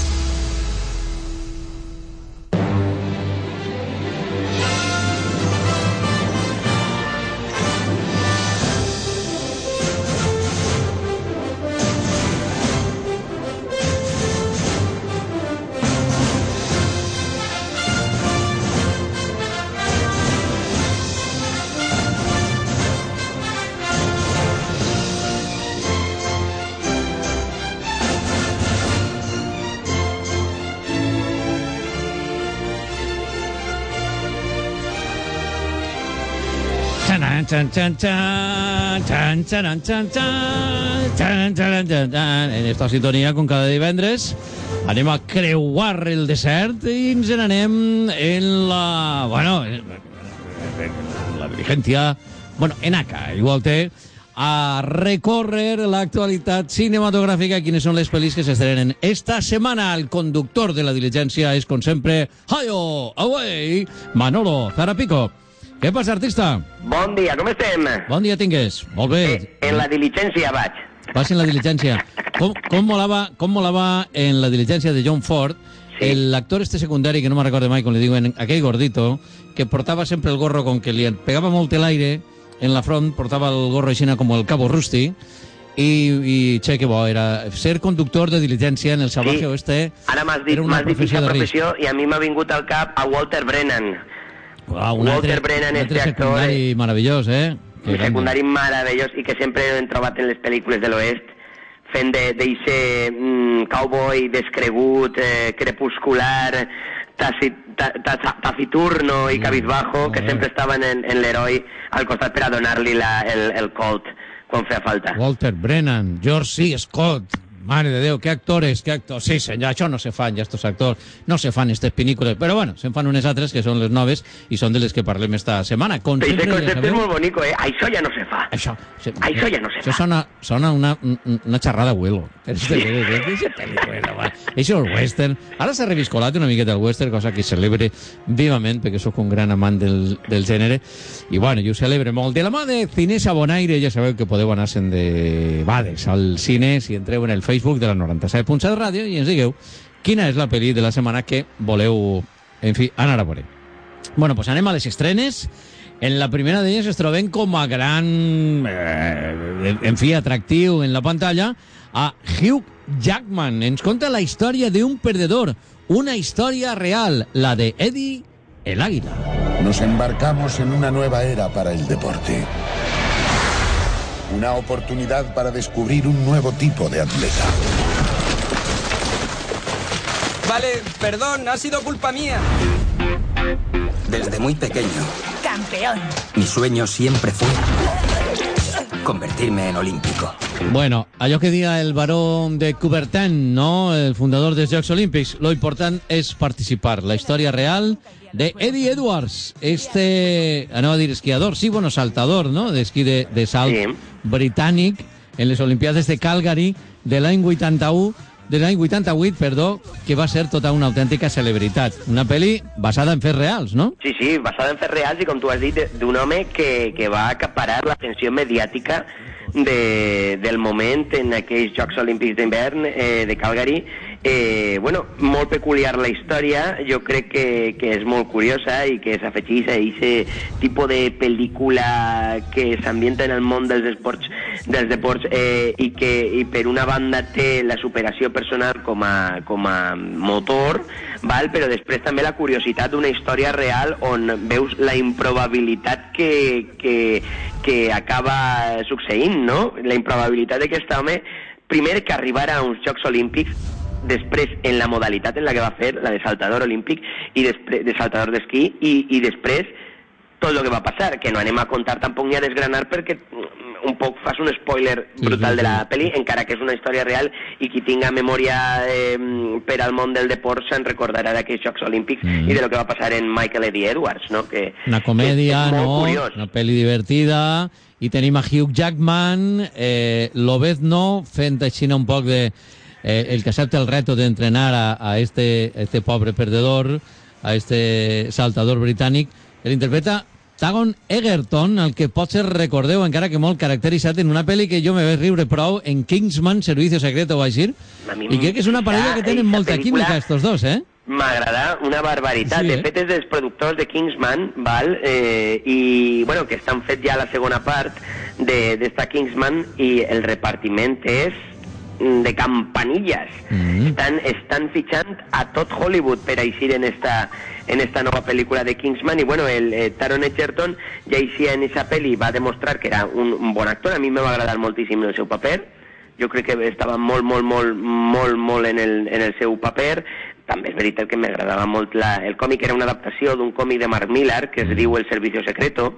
S2: Chan, chan, chan, chan, chan, chan, chan, chan, chan, chan, chan. En esta sintonia, com cada divendres, anem a creuar el desert i ens n'anem en la... Bueno, en la diligencia... Bueno, en A C A, igual té, a recórrer l'actualitat cinematogràfica, quines són les pel·lis que s'estrenen esta setmana. El conductor de la diligència és, com sempre, Hayo, away, Manolo Zarapico. Què passa, artista?
S27: Bon dia, com estem?
S2: Bon dia tingues, molt bé.
S27: Eh, en la diligència vaig.
S2: Vas en la diligència. Com, com, molava, com molava en la diligència de John Ford, sí. L'actor este secundari, que no me recordo mai com li diuen, aquell gordito, que portava sempre el gorro con que li pegava molt l'aire en la front, portava el gorro així com el Cabo Rusty, i, i che, que bo, era ser conductor de diligència en el salvaje sí. oeste.
S27: Ara m'has dit, m'has dit aquesta professió i a mi m'ha vingut al cap a Walter Brennan.
S2: Wow, un
S27: Walter
S2: altre,
S27: Brennan,
S2: un altre
S27: este actor,
S2: secundari meravellós, eh?
S27: Un secundari meravellós i que sempre hem trobat en les pel·lícules de l'Oest, fent d'eixe mm, cowboy descregut, eh, crepuscular, taciturno i cabizbajo, que sempre estaven en, en l'heroi al costat per a donar-li el, el colt quan feia falta.
S2: Walter Brennan, George C. Scott... Mare de Déu, què actores, què actors. Sí, senyor, això no se fan, ja estos actors, no se fan estes pel·lícules, però bueno, se'n fan unes altres que són les noves i són de les que parlem esta setmana. Com
S27: Però
S2: sempre,
S27: aquest concepte
S2: ja
S27: és molt bonico, eh? Això ja no se fa.
S2: Això, se,
S27: això ja no se
S2: això
S27: fa.
S2: Sona, sona una, una xerrada abuelo. Sí. Això el western. Ara s'ha reviscolat una miqueta el western, cosa que celebre vivament, perquè sóc un gran amant del, del gènere, i bueno, jo ho celebre molt. De la mà de Cinesa Bonaire, ja sabeu que podeu anar-se'n de bades al cine si entreu en el Facebook de la noranta-set punt set Ràdio i ens digueu quina és la pel·li de la setmana que voleu, en fi, anar a veure. Bueno, pues anem a les estrenes En la primera d'elles es troben com a gran, eh, en fi, atractiu en la pantalla, a Hugh Jackman. Ens conta la història d'un perdedor, una historia real, la de Eddie el Águila.
S8: Nos embarcamos en una nueva era para el deporte. Una oportunidad para descubrir un nuevo tipo de atleta.
S9: Vale, perdón, ha sido culpa mía. Desde muy pequeño,
S10: Campeón.
S9: mi sueño siempre fue convertirme en olímpico.
S2: Bueno, allò que dia el baró de Coubertin, no?, el fundador dels Jocs Olímpics, lo important és participar. La història real de Eddie Edwards, este, anava a dir esquiador, sí, bueno, saltador, no?, d'esquí de, de salt sí. britànic en les Olimpiades de Calgary de l'any vuitanta-u, de l'any vuitanta-vuit, perdó, que va ser tota una autèntica celebritat. Una pel·li basada en fets reals, no?
S27: Sí, sí, basada en fets reals i, com tu has dit, d'un home que, que va acaparar l'atenció mediàtica de, del moment en aquells Jocs Olímpics d'hivern eh, de Calgary. Eh, bueno, molt peculiar la història, jo crec que, que és molt curiosa i que s'afegeix a aquest tipus de pel·lícula que s'ambienta en el món dels esports, dels deports eh, i que i per una banda té la superació personal com a, com a motor, val? Però després també la curiositat d'una història real on veus la improbabilitat que, que, que acaba succeint, no? La improbabilitat d'aquest home, primer que arribara a uns Jocs Olímpics, després en la modalitat en la que va fer, la de saltador olímpic i després de saltador d'esquí, i, i després tot el que va passar, que no anem a contar tampoc ni a desgranar perquè un poc fas un spoiler brutal de la pel·li, encara que és una història real i qui tinga memòria eh, per al món del deport se'n recordarà d'aquells Jocs Olímpics mm. i de lo que va passar en Michael Eddie Edwards, no? Que,
S2: una comèdia,
S27: que
S2: no?
S27: Curiós.
S2: Una pel·li divertida, i tenim a Hugh Jackman, eh, Lobezno, fent així un poc de Eh, el que acepta el reto de entrenar a, a este, este pobre perdedor, a este saltador britànic. El interpreta Taron Egerton, el que potser recordeu, encara que molt caracteritzat, en una pel·li que jo me vaig riure prou, en Kingsman, Servicio Secreto, vaig dir, i crec que és una parella que tenen molta química, estos dos, eh?
S27: M'agrada una barbaritat. Sí, eh? De fet, és dels productors de Kingsman, val? Eh, i, bueno, que estan fet ja la segona part d'esta de, Kingsman, i el repartiment és de campanillas. Mm. Estan, estan fitxant a tot Hollywood per aixir en esta, en esta nova pel·lícula de Kingsman, i bueno, el eh, Taron Egerton ja així en aquesta pel·li va demostrar que era un, un bon actor. A mi me va agradar moltíssim el seu paper, jo crec que estava molt, molt, molt, molt, molt en el, en el seu paper. També és veritat que m'agradava molt la, el còmic, era una adaptació d'un còmic de Mark Millar que es diu El Servicio Secreto,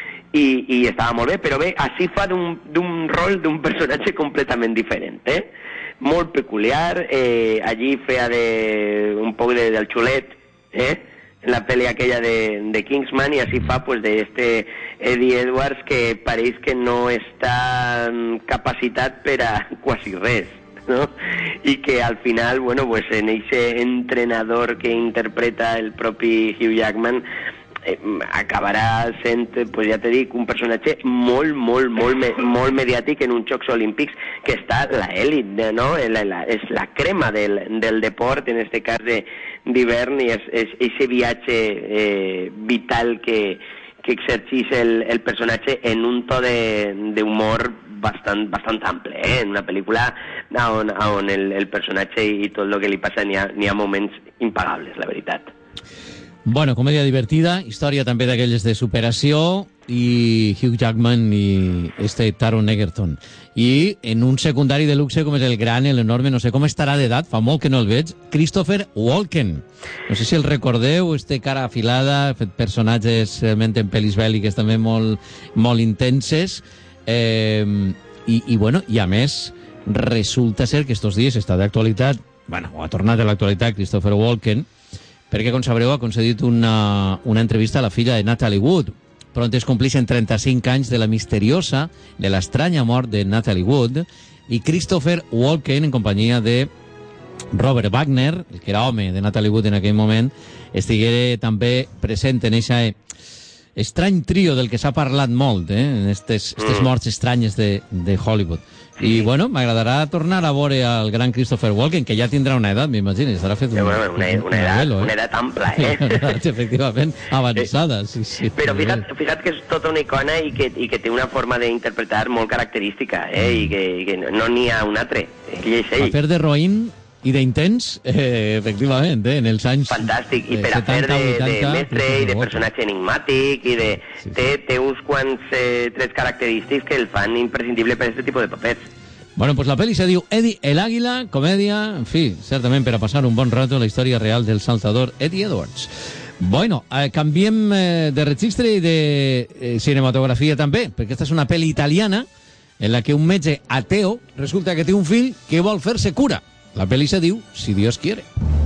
S27: I, i estava molt bé, però bé, així fa d'un rol d'un personatge completament diferent, eh? Molt peculiar, eh, allí feia de, un poc de, del xulet, eh? En la pel·li aquella de, de Kingsman, i així fa pues, de este Eddie Edwards que pareix que no està capacitat per a quasi res, ¿no? I que al final, bueno, pues en ese entrenador que interpreta el propi Hugh Jackman, Eh, acabarà sent, pues ja te dic, un personatge molt, molt, molt, me, molt mediàtic en uns Jocs Olímpics que està la èlit, no? La, la, és la crema del, del deport, en este cas d'hivern, i és, és ese viatge eh, vital que, que exercix el, el personatge en un to d'humor bastant, bastant ample, eh? En una pel·lícula on, on el, el personatge i tot el que li passa n'hi ha, n'hi ha moments impagables, la veritat.
S2: Bueno, comèdia divertida, història també d'aquelles de superació, i Hugh Jackman i este Taron Egerton. I en un secundari de luxe com és el gran, l'enorme, no sé com estarà d'edat, fa molt que no el veig, Christopher Walken. No sé si el recordeu, este cara afilada, fet personatges realment en pel·lis bèl·liques també molt, molt intenses, eh, i, i bueno, i a més, resulta ser que estos dies està d'actualitat, bueno, ha tornat a l'actualitat Christopher Walken, perquè, com sabreu, ha concedit una, una entrevista a la filla de Natalie Wood. Pront es complixen trenta-cinc anys de la misteriosa, de l'estranya mort de Natalie Wood, i Christopher Walken, en companyia de Robert Wagner, el que era home de Natalie Wood en aquell moment, estigué també present en aquest estrany trio del que s'ha parlat molt, eh? En estes, estes morts estranyes de, de Hollywood. I, bueno, m'agradarà tornar a veure el gran Christopher Walken, que ja tindrà una edat, m'imagino, estarà fet un,
S27: Una, una, una, edat,
S2: abuelo, eh?
S27: una edat ampla, eh?
S2: Una edat, efectivament, avançada, sí, sí.
S27: Però fija't, fija't que és tota una icona i que, i que té una forma d'interpretar molt característica, eh? I que, i que no n'hi ha un altre. Ell és ell.
S2: A fer de roïn i d'intens, eh, efectivament, eh, en els anys...
S27: Fantàstic, i
S2: eh,
S27: per a fer de,
S2: setanta,
S27: de
S2: vuitanta,
S27: mestre i de personatge enigmàtic, i de... Sí, sí. Té, té uns quants eh, trets característics que el fan imprescindible per aquest tipus de papers.
S2: Bueno, pues la peli se diu Eddie el Águila, comèdia, en fi, certament per a passar un bon rato la història real del saltador Eddie Edwards. Bueno, eh, canviem eh, de registre i de eh, cinematografia també, perquè aquesta és una pel·li italiana en la que un metge ateo resulta que té un fill que vol fer-se cura. La pel·li se diu Si Dios quiere.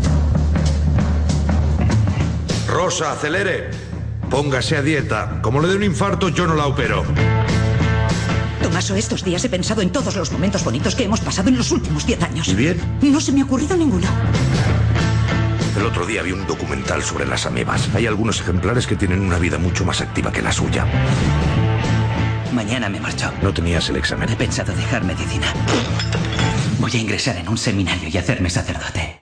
S21: Rosa, acelere. Póngase a dieta. Como le dé un infarto, yo no la opero.
S10: Tomaso, estos días he pensado en todos los momentos bonitos que hemos pasado en los últimos diez años.
S21: ¿Y bien?
S10: No se me ha ocurrido ninguno.
S21: El otro día vi un documental sobre las amebas. Hay algunos ejemplares que tienen una vida mucho más activa que la suya.
S10: Mañana me marcho.
S21: No tenías el examen.
S10: He pensado dejar medicina. Voy a ingresar en un seminario y hacerme sacerdote.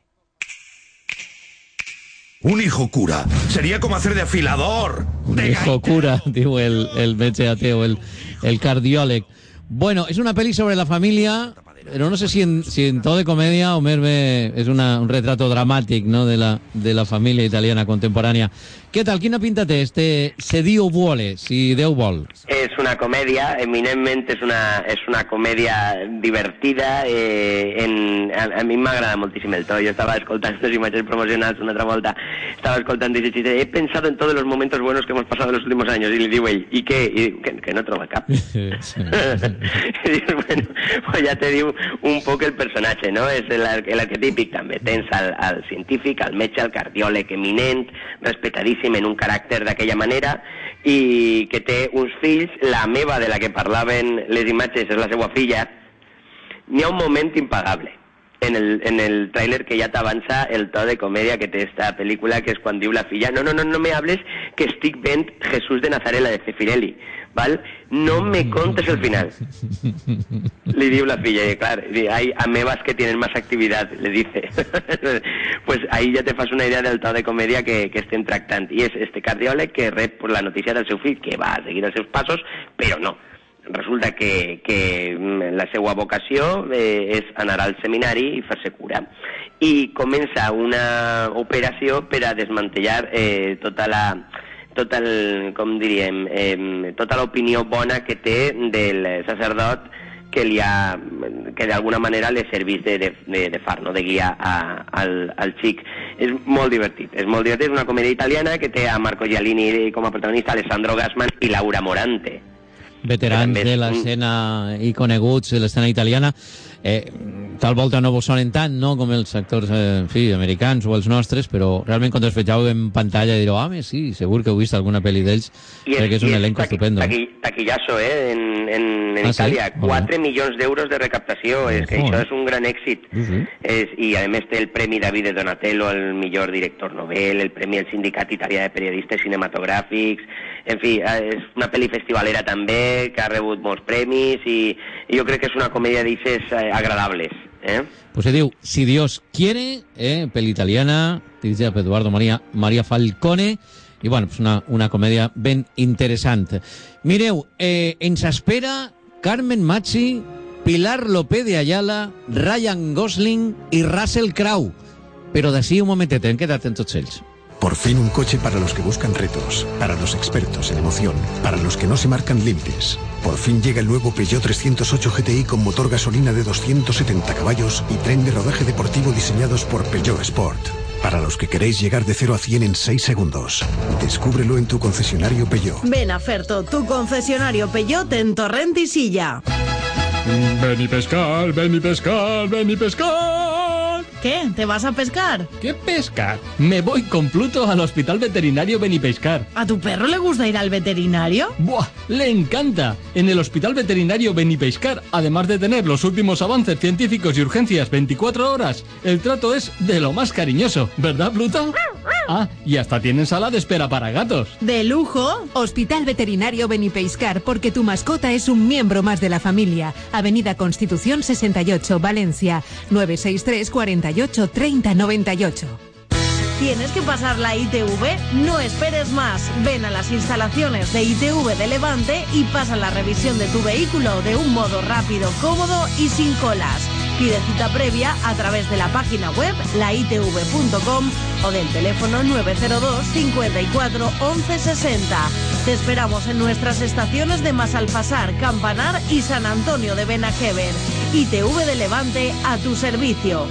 S21: Un hijo cura. Sería como hacer de afilador.
S2: Un
S21: de
S2: hijo cura, diu el, el metge ateo, el, el cardiòleg. Bueno, és una pel·li sobre la família, però no sé si en, si en to de comèdia o més bé és una, un retrato dramàtic, no?, de la, de la família italiana contemporània. Què tal? Quina pinta té este Se Dio vuole, si Déu vol?
S27: És una comèdia, eminentment és una, és una comèdia divertida, eh, en, a, a mi m'agrada moltíssim el to. Jo estava escoltant les imatges promocionals una altra volta, estava escoltant i dice, he pensado en todos los momentos buenos que hemos pasado en los últimos años, i li diu ell, i què? I diu, que, que no troba cap. I dius, bueno, pues ja te diu un poc el personatge, no? És l'arquetípic també. Tens al, al científic, al metge, al cardiòleg eminent, respetadíssim en un caràcter d'aquella manera, i que té uns fills. La meva, de la que parlaven les imatges, és la seva filla. N'hi ha un moment impagable en el, en el tràiler que ja t'avança el to de comèdia que té esta pel·lícula, que és quan diu la filla, no, no, no, no me hables que estic vent Jesús de Nazaret, la de Cefirelli, val? No me contes el final. Le diu la filla, y claro, hay amebas que tienen más actividad, le dice. Pues ahí ya te fas una idea del to de comèdia que, que estem tractant. I és este cardiòleg que rep por la notícia del seu fill, que va a seguir els seus passos, però no. Resulta que, que la seva vocació eh, és anar al seminari i fer-se cura. I comença una operació per a desmantellar eh, tota la... tot el, com diríem, eh, tota l'opinió bona que té del sacerdot que li ha, que d'alguna manera li servís de, de, de, de far, no?, de guia a, al, al xic. És molt divertit, és molt divertit, és una comèdia italiana que té a Marco Giallini com a protagonista, Alessandro Gassman i Laura Morante.
S2: Veterans de l'escena i coneguts de l'escena italiana. Eh, tal volta no vos sonen tant, no?, com els actors eh, en fi, americans o els nostres, però realment quan els vegeu en pantalla direu, ah, sí, segur que heu vist alguna pel·li d'ells, perquè és un elenco
S27: taqui,
S2: estupendo.
S27: Taqui, taquillazo, eh, en, en, en
S2: ah,
S27: Itàlia.
S2: Sí?
S27: quatre milions d'euros de recaptació, oh, és que oh, això és un gran èxit.
S2: Sí, sí.
S27: És, I a més té el Premi Davide Donatello, el millor director novel, el Premi al Sindicat Italià de Periodistes Cinematogràfics, en fi, és una pel·li festivalera també, que ha rebut molts premis, i, i jo crec que és una comèdia d'ixes eh, agradables. Eh?
S2: Pues se diu Si Dios quiere, eh, pel·li italiana, dirigida per Eduardo Maria, Maria Falcone, i bueno, pues una, una comèdia ben interessant. Mireu, eh, ens espera Carmen Machi, Pilar López de Ayala, Ryan Gosling i Russell Crowe. Però d'ací un momentet, hem quedat en tots ells.
S11: Por fin un coche para los que buscan retos, para los expertos en emoción, para los que no se marcan límites. Por fin llega el nuevo Peugeot trescientos ocho G T I con motor gasolina de doscientos setenta caballos y tren de rodaje deportivo diseñados por Peugeot Sport. Para los que queréis llegar de cero a cien en seis segundos. Descúbrelo en tu concesionario Peugeot.
S4: Ven a Ferto, tu concesionario Peugeot en Torrent y Silla.
S7: Ven y pescar, ven y pescar, ven y pescar.
S4: ¿Qué? ¿Te vas a pescar?
S7: ¿Qué pescar? Me voy con Pluto al Hospital Veterinario Benipescar.
S4: ¿A tu perro le gusta ir al veterinario?
S7: ¡Buah! ¡Le encanta! En el Hospital Veterinario Benipescar, además de tener los últimos avances científicos y urgencias veinticuatro horas, el trato es de lo más cariñoso, ¿verdad, Pluto? Ah, y hasta tienen sala de espera para gatos.
S4: ¿De lujo?
S19: Hospital Veterinario Benipeiscar, porque tu mascota es un miembro más de la familia. Avenida Constitución sesenta y ocho, Valencia, nueve seis tres, cuarenta y ocho, treinta, noventa y ocho.
S4: ¿Tienes que pasar la I T V? No esperes más. Ven a las instalaciones de I T V de Levante y pasa la revisión de tu vehículo de un modo rápido, cómodo y sin colas. Pide cita previa a través de la página web la i t v punto com o del teléfono nueve cero dos, cincuenta y cuatro, once sesenta. Te esperamos en nuestras estaciones de Masalfasar, Campanar y San Antonio de Benajever. I T V de Levante a tu servicio.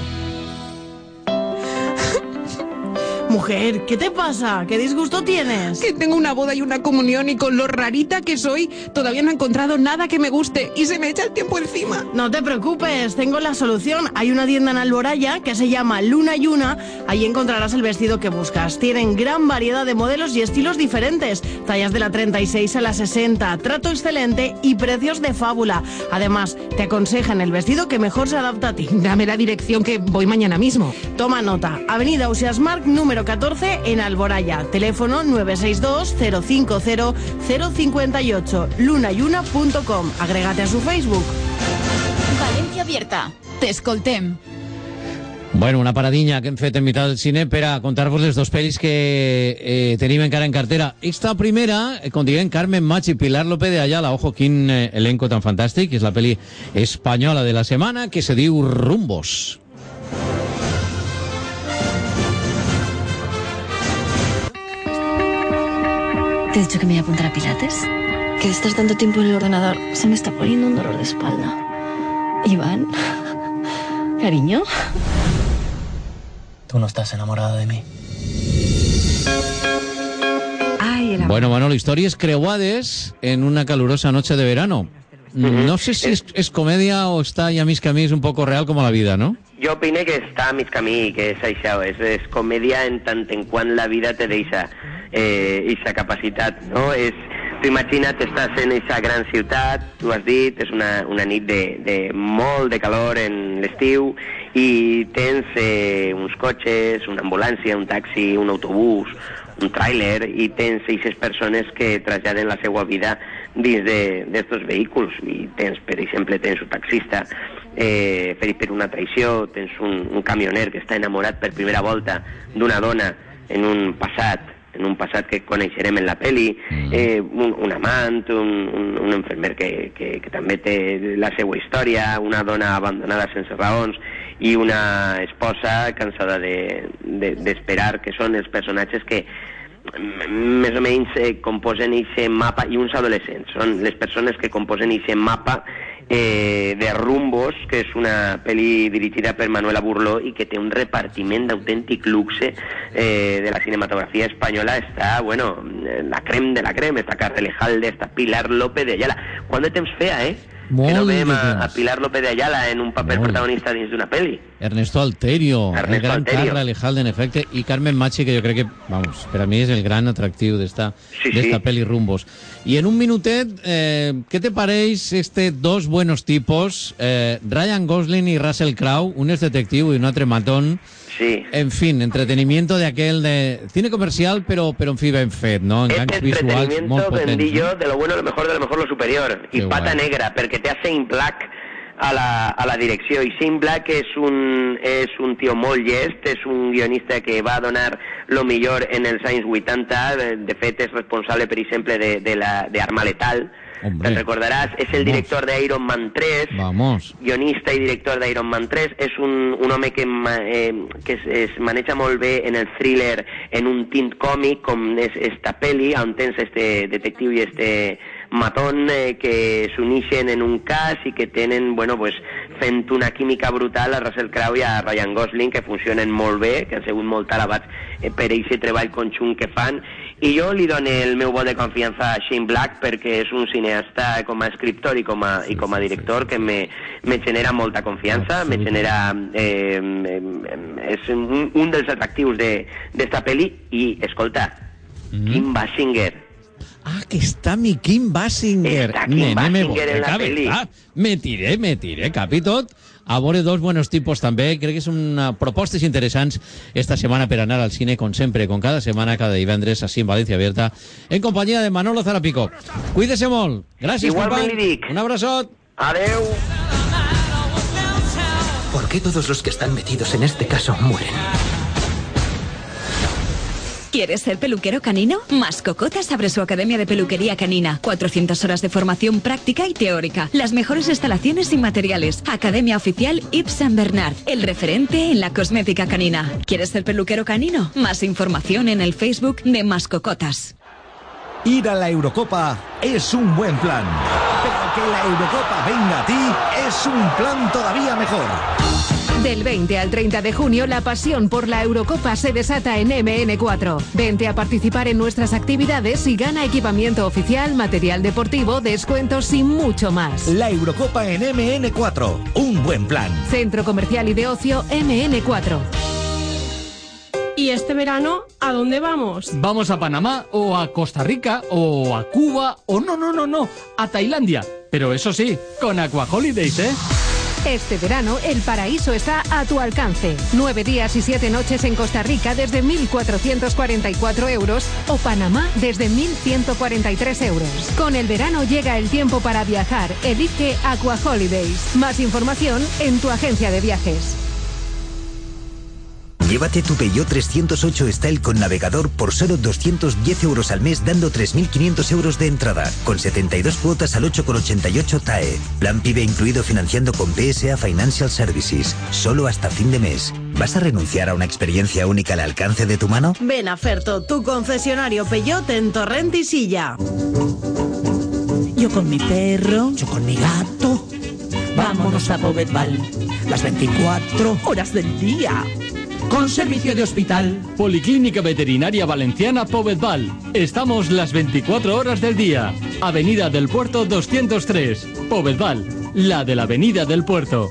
S4: Mujer, ¿qué te pasa? ¿Qué disgusto tienes?
S12: Que tengo una boda y una comunión y con lo rarita que soy, todavía no he encontrado nada que me guste y se me echa el tiempo encima.
S4: No te preocupes, tengo la solución. Hay una tienda en Alboraya que se llama Luna y Una. Ahí encontrarás el vestido que buscas. Tienen gran variedad de modelos y estilos diferentes. Tallas de la treinta y seis a la sesenta. Trato excelente y precios de fábula. Además, te aconsejan el vestido que mejor se adapta a ti.
S12: Dame la dirección que voy mañana mismo.
S4: Toma nota. Avenida Ausiàs Marc, número catorce en Alboraya. Teléfono nueve seis dos, cero cinco cero, cero cinco ocho. luna y una punto com. Agrégate a su Facebook.
S1: Valencia Abierta. Te escoltem.
S2: Bueno, una paradinya que hem fet en mitad del cine per a contar-vos les dos pel·lis que eh, tenim encara en cartera. Esta primera, eh, com diguem, Carmen Machi i Pilar López de Ayala. Ojo, quin eh, elenco tan fantàstic. És la pel·li espanyola de la setmana que se diu Rumbos.
S13: ¿Te he dicho que me voy a apuntar a Pilates? Que de estar tanto tiempo en el ordenador se me está poniendo un dolor de espalda. Iván, cariño.
S14: Tú no estás enamorada de mí.
S13: Ay, el
S2: Bueno, Manolo, històries creuades en una calurosa noche de verano. No sé si es, es comedia o está ya mis camís un poco real como la vida, ¿no?
S27: Jo opine que està a mig camí, que és això, és, és comèdia en tant en quant la vida te deixa eh, eixa capacitat, no? És, tu imagina't, estàs en eixa gran ciutat, tu has dit, és una, una nit de, de molt de calor en l'estiu i tens eh, uns cotxes, una ambulància, un taxi, un autobús, un tràiler, i tens eixes persones que traslladen la seva vida dins d'estos vehicles. I tens, per exemple, tens un taxista eh, ferit per una traïció, tens un, un camioner que està enamorat per primera volta d'una dona en un passat, en un passat que coneixerem en la peli, eh, un, un amant, un, un, un infermer que, que, que també té la seva història, una dona abandonada sense raons i una esposa cansada d'esperar, de, de, que són els personatges que més o menys eh, composen aquest mapa, i uns adolescents, són les persones que composen aquest mapa eh, de Rumbos, que és una pel·li dirigida per Manuela Burló i que té un repartiment d'autèntic luxe eh, de la cinematografia espanyola. Està, bueno, la crem de la crem, està Carre Lejalde, està Pilar López de Ayala. Quant de temps feia, eh?
S2: Molt
S27: que no veiem a,
S2: temps.
S27: a Pilar López de Ayala en un paper
S2: Molt.
S27: protagonista dins d'una pel·li.
S2: Ernesto Alterio,
S27: Ernesto
S2: el gran
S27: Alterio.
S2: Carla Lejalde, en efecte, y Carmen Machi, que yo creo que, vamos, para mí es el gran atractiu d'esta
S27: Sí,
S2: de esta
S27: sí.
S2: peli Rumbos. Y en un minutet, eh, ¿qué te pareix este dos buenos tipos, eh, Ryan Gosling y Russell Crowe, un es detectiu y un altre matón?
S27: Sí.
S2: En fin, entretenimiento de aquel de cine comercial, pero, pero en fi ben fet, no? Enganys visuals molt
S27: Entretenimiento,
S2: potents.
S27: vendillo,
S2: no?
S27: de lo bueno, lo mejor, de lo mejor, lo superior. I
S2: Que
S27: pata
S2: guai.
S27: negra, perquè té a Shane Black a la, a la direcció. I Shane Black és un, és un tio molt llest, és un guionista que va donar lo millor en els anys vuitanta. De, de fet, és responsable, per exemple, de, de, la, de Arma Letal.
S2: Hombre.
S27: Te'n recordaràs, és el
S2: Vamos.
S27: director d'Iron Man tres,
S2: Vamos.
S27: guionista i director d'Iron Man tres, és un, un home que, ma- eh, que es, es maneja molt bé en el thriller, en un tint còmic, com és esta peli, on tens este detectiu i este matón eh, que s'unixen en un cas i que tenen, bueno, pues, fent una química brutal a Russell Crowe i a Ryan Gosling, que funcionen molt bé, que han sigut molt alabats eh, per aquest treball conjunt que fan. I jo li dono el meu vot de confiança a Shane Black perquè és un cineasta com a escriptor i com a, i com a director que me, me genera molta confiança, me genera... Eh, eh, és un, un dels atractius d'esta de, pel·li. I, escolta, mm. Kim Basinger.
S2: Ah, que está mi Kim Basinger.
S27: Está Kim
S2: Nene, me
S27: Basinger
S2: voy
S27: en
S2: de
S27: la
S2: cabeza.
S27: peli.
S2: Me tiré, me tiré, capi tot. a veure dos buenos tipos també. Crec que són uh, propostes interessants esta setmana per anar al cine, com sempre, com cada setmana, cada divendres, així en València Abierta, en companyia de Manolo Zarapico. Cuídese molt. Gràcies,
S27: Igualment
S2: company.
S27: li dic.
S2: Un abraçot.
S27: Adeu.
S14: ¿Por qué todos los que están metidos en este caso mueren?
S15: ¿Quieres ser peluquero canino? Mascocotas abre su academia de peluquería canina. cuatrocientas horas de formación práctica y teórica. Las mejores instalaciones y materiales. Academia oficial Yves Saint Bernard. El referente en la cosmética canina. ¿Quieres ser peluquero canino? Más información en el Facebook de Mascocotas.
S21: Ir a la Eurocopa es un buen plan, pero que la Eurocopa venga a ti es un plan todavía mejor.
S19: Del veinte al treinta de junio, la pasión por la Eurocopa se desata en eme ene cuatro. Vente a participar en nuestras actividades y gana equipamiento oficial, material deportivo, descuentos y mucho más.
S21: La Eurocopa en eme ene cuatro, un buen plan.
S19: Centro Comercial y de Ocio eme ene cuatro.
S26: ¿Y este verano a dónde vamos?
S7: Vamos a Panamá o a Costa Rica o a Cuba o no, no, no, no, a Tailandia. Pero eso sí, con Aqua Holidays, ¿eh?
S19: Este verano, el paraíso está a tu alcance. Nueve días y siete noches en Costa Rica desde mil cuatrocientos cuarenta y cuatro euros o Panamá desde mil ciento cuarenta y tres euros. Con el verano llega el tiempo para viajar. Elige Aqua Holidays. Más información en tu agencia de viajes.
S3: Llévate tu Peugeot trescientos ocho Style con navegador por solo doscientos diez euros al mes, dando tres mil quinientos euros de entrada, con setenta y dos cuotas al ocho coma ochenta y ocho T A E. Plan PIBE incluido financiando con P S A Financial Services, solo hasta fin de mes. ¿Vas a renunciar a una experiencia única al alcance de tu mano?
S4: Ven a Ferto, tu concesionario Peugeot en Torrent y Silla.
S16: Yo con mi perro, yo con mi gato. Vámonos a Povedval, las veinticuatro horas del día. Con servicio de hospital.
S7: Policlínica Veterinaria Valenciana Povedval. Estamos las veinticuatro horas del día. Avenida del Puerto doscientos tres. Povedval, la de la Avenida del Puerto.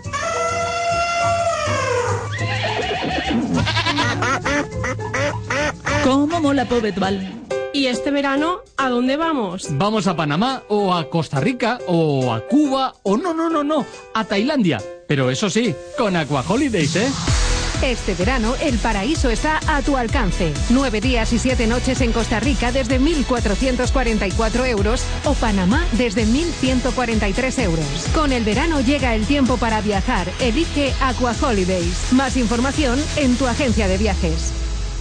S16: ¿Cómo mola Povedval?
S26: ¿Y este verano a dónde vamos?
S7: Vamos a Panamá o a Costa Rica o a Cuba o no, no, no, no, a Tailandia. Pero eso sí, con Aqua Holidays, ¿eh?
S19: Este verano, el paraíso está a tu alcance. Nueve días y siete noches en Costa Rica desde mil cuatrocientos cuarenta y cuatro euros o Panamá desde mil ciento cuarenta y tres euros. Con el verano llega el tiempo para viajar. Elige Aqua Holidays. Más información en tu agencia de viajes.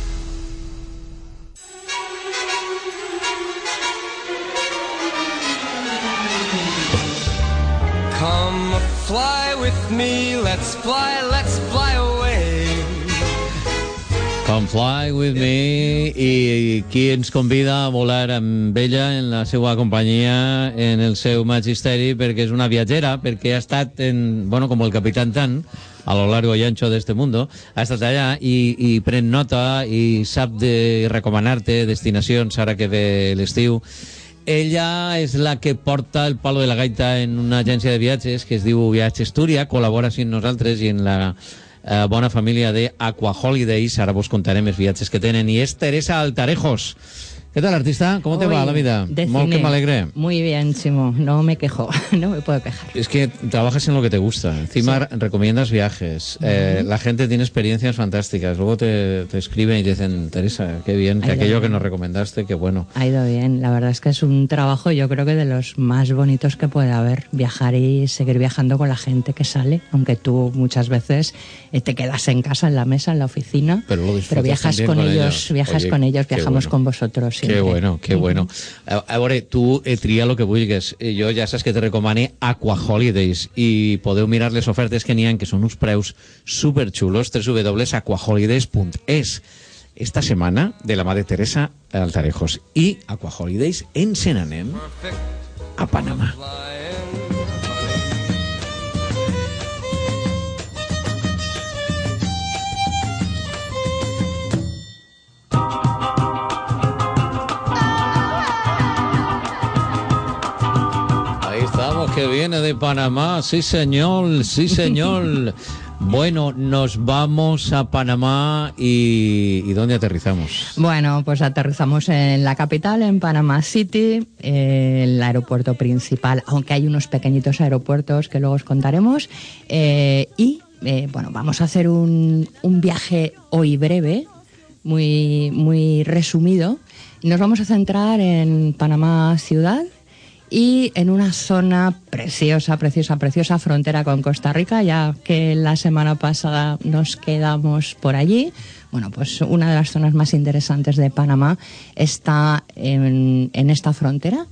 S9: Come fly with me, let's fly, let's fly away.
S2: Come fly with me. I qui ens convida a volar amb ella en la seva companyia, en el seu magisteri, perquè és una viatgera, perquè ha estat en, bueno, com el Capitán Tan, a lo largo y ancho de este mundo, ha estat allà i, i pren nota i sap de recomanar-te destinacions ara que ve l'estiu. Ella és la que porta el palo de la gaita en una agència de viatges que es diu Viatges Túria, col·labora amb nosaltres i en la eh, bona família de Aqua Holidays. Ara vos contarem els viatges que tenen. I és Teresa Altarejos. ¿Qué tal, artista? ¿Cómo te
S17: Hoy,
S2: va la vida?
S17: de
S2: Molt
S17: cine.
S2: que me alegré.
S17: Muy bien, Chimo. No me quejo. No me puedo quejar.
S2: Es que trabajas en lo que te gusta. Encima
S17: Sí.
S2: recomiendas viajes. Eh,
S17: Ujú.
S2: la gente tiene experiencias fantásticas. Luego te, te escriben y te dicen, Teresa, qué bien, que
S17: Ay,
S2: aquello
S17: ay,
S2: que
S17: ay.
S2: nos recomendaste, qué bueno.
S17: Ha ido bien. La verdad es que es un trabajo, yo creo que de los más bonitos que puede haber. Viajar y seguir viajando con la gente que sale, aunque tú muchas veces eh, te quedas en casa, en la mesa, en la oficina.
S2: Pero lo disfrutas
S17: viajas
S2: también
S17: con,
S2: con
S17: ellos,
S2: ellos.
S17: viajas
S2: Oye,
S17: con ellos,
S2: qué
S17: viajamos
S2: bueno.
S17: con vosotros.
S2: Qué
S17: siempre.
S2: bueno, qué bueno. A, a veure, tu eh, tria el que vulguis. Eh, Jo ja saps que te recomane Aqua Holidays i podeu mirar les ofertes que n'hi ha, que són uns preus superxulos, w w w punt aqua holidays punt es. Esta setmana, de la mà de Teresa Altarejos i Aqua Holidays, ens n'anem a Panamà. Ahí estamos, que viene de Panamá, sí señor, sí señor. Bueno, nos vamos a Panamá y, ¿y dónde aterrizamos?
S17: Bueno, pues aterrizamos en la capital, en Panama City, eh, el aeropuerto principal, aunque hay unos pequeñitos aeropuertos que luego os contaremos. Eh, y, eh, bueno, vamos a hacer un, un viaje hoy breve, muy, muy resumido. Nos vamos a centrar en Panamá ciudad y en una zona preciosa, preciosa, preciosa, frontera con Costa Rica, ya que la semana pasada nos quedamos por allí. Bueno, pues una de las zonas más interesantes de Panamá está en, en esta frontera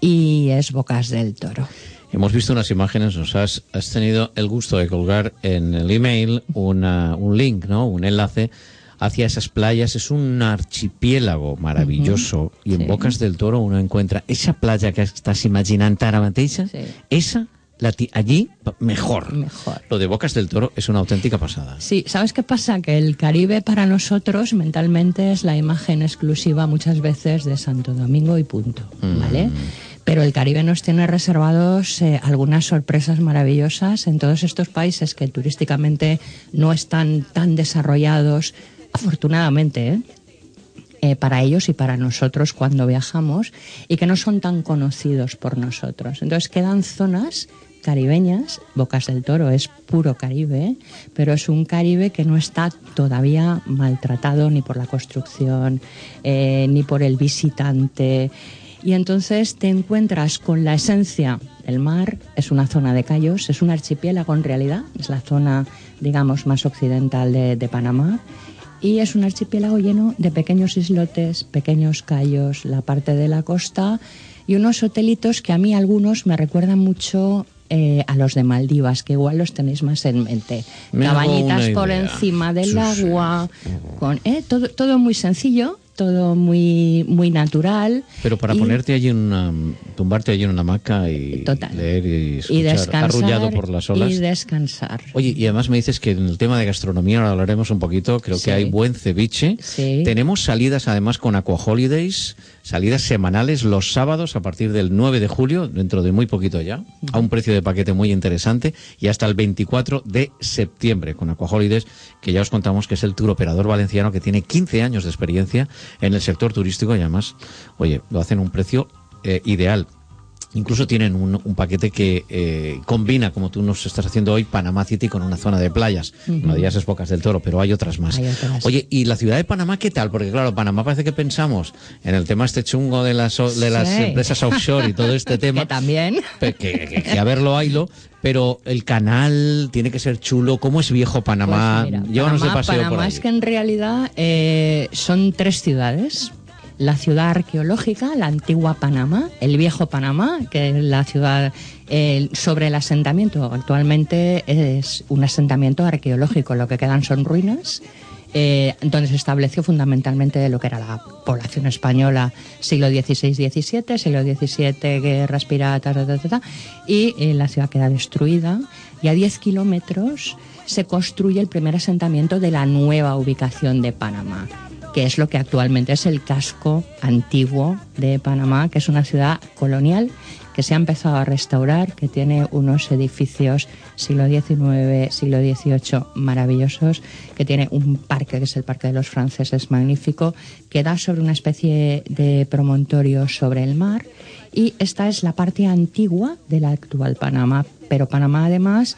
S17: y es Bocas del Toro.
S2: Hemos visto unas imágenes, nos has, has tenido el gusto de colgar en el email una, un link, ¿no? Un enlace hacia esas playas. Es un archipiélago maravilloso. Uh-huh. Y en sí. Bocas del Toro uno encuentra esa playa que estás imaginando ara mateixa, sí. esa, la allí, mejor.
S17: Mejor.
S2: Lo de Bocas del Toro es una auténtica pasada.
S17: Sí, ¿sabes qué pasa? Que el Caribe para nosotros mentalmente es la imagen exclusiva muchas veces de Santo Domingo y punto, ¿vale? Mm. Pero el Caribe nos tiene reservados eh, algunas sorpresas maravillosas en todos estos países que turísticamente no están tan desarrollados, afortunadamente, ¿eh? Eh, para ellos y para nosotros cuando viajamos, y que no son tan conocidos por nosotros. Entonces quedan zonas caribeñas. Bocas del Toro es puro Caribe, pero es un Caribe que no está todavía maltratado ni por la construcción, eh, ni por el visitante. Y entonces te encuentras con la esencia del mar. Es una zona de cayos, es un archipiélago en realidad, es la zona, digamos, más occidental de, de Panamá. Y es un archipiélago lleno de pequeños islotes, pequeños cayos, la parte de la costa y unos hotelitos que a mí algunos me recuerdan mucho eh, a los de Maldivas, que igual los tenéis más en mente.
S2: Me
S17: Cabañitas por encima del sí, agua, sí. Con, eh, todo, todo muy sencillo, todo muy muy natural.
S2: Pero para y, ponerte allí en una, tumbarte allí en una hamaca y
S17: total.
S2: leer y escuchar,
S17: y descansar,
S2: arrullado por las olas.
S17: Y descansar.
S2: Oye, y además me dices que en el tema de gastronomía, ahora hablaremos un poquito, creo sí. que hay buen ceviche.
S17: Sí.
S2: Tenemos salidas además con Aqua Holidays, salidas semanales los sábados a partir del nueve de julio, dentro de muy poquito ya, uh-huh. a un precio de paquete muy interesante, y hasta el veinticuatro de septiembre con Aqua Holidays, que ya os contamos que es el tour operador valenciano que tiene quince años de experiencia en el sector turístico y además, oye, lo hacen a un precio eh, ideal. Incluso tienen un, un paquete que eh, combina, como tú nos estás haciendo hoy, Panamá City con una zona de playas. Uh-huh. Una de ellas es Bocas del Toro, pero hay otras más.
S17: Hay otras.
S2: Oye, ¿y la ciudad de Panamá qué tal? Porque claro, Panamá parece que pensamos en el tema este chungo de las, de sí. las empresas offshore y todo este tema.
S17: Que también.
S2: Que, que, que a verlo haylo. Pero el canal tiene que ser chulo. ¿Cómo es viejo Panamá?
S17: Pues mira,
S2: Llévanos
S17: Panamá,
S2: de paseo
S17: Panamá
S2: por ahí.
S17: Es que en realidad eh, son tres ciudades. La ciudad arqueológica, la antigua Panamá, el viejo Panamá, que es la ciudad eh, sobre el asentamiento. Actualmente es un asentamiento arqueológico, lo que quedan son ruinas, eh, donde se estableció fundamentalmente lo que era la población española, siglo dieciséis diecisiete, siglo diecisiete, guerras piratas, ta, ta, ta, ta, y eh, la ciudad queda destruida, y a diez kilómetros se construye el primer asentamiento de la nueva ubicación de Panamá, que es lo que actualmente es el casco antiguo de Panamá, que es una ciudad colonial que se ha empezado a restaurar, que tiene unos edificios siglo diecinueve, siglo dieciocho maravillosos, que tiene un parque, que es el Parque de los Franceses, magnífico, que da sobre una especie de promontorio sobre el mar, y esta es la parte antigua de la actual Panamá. Pero Panamá además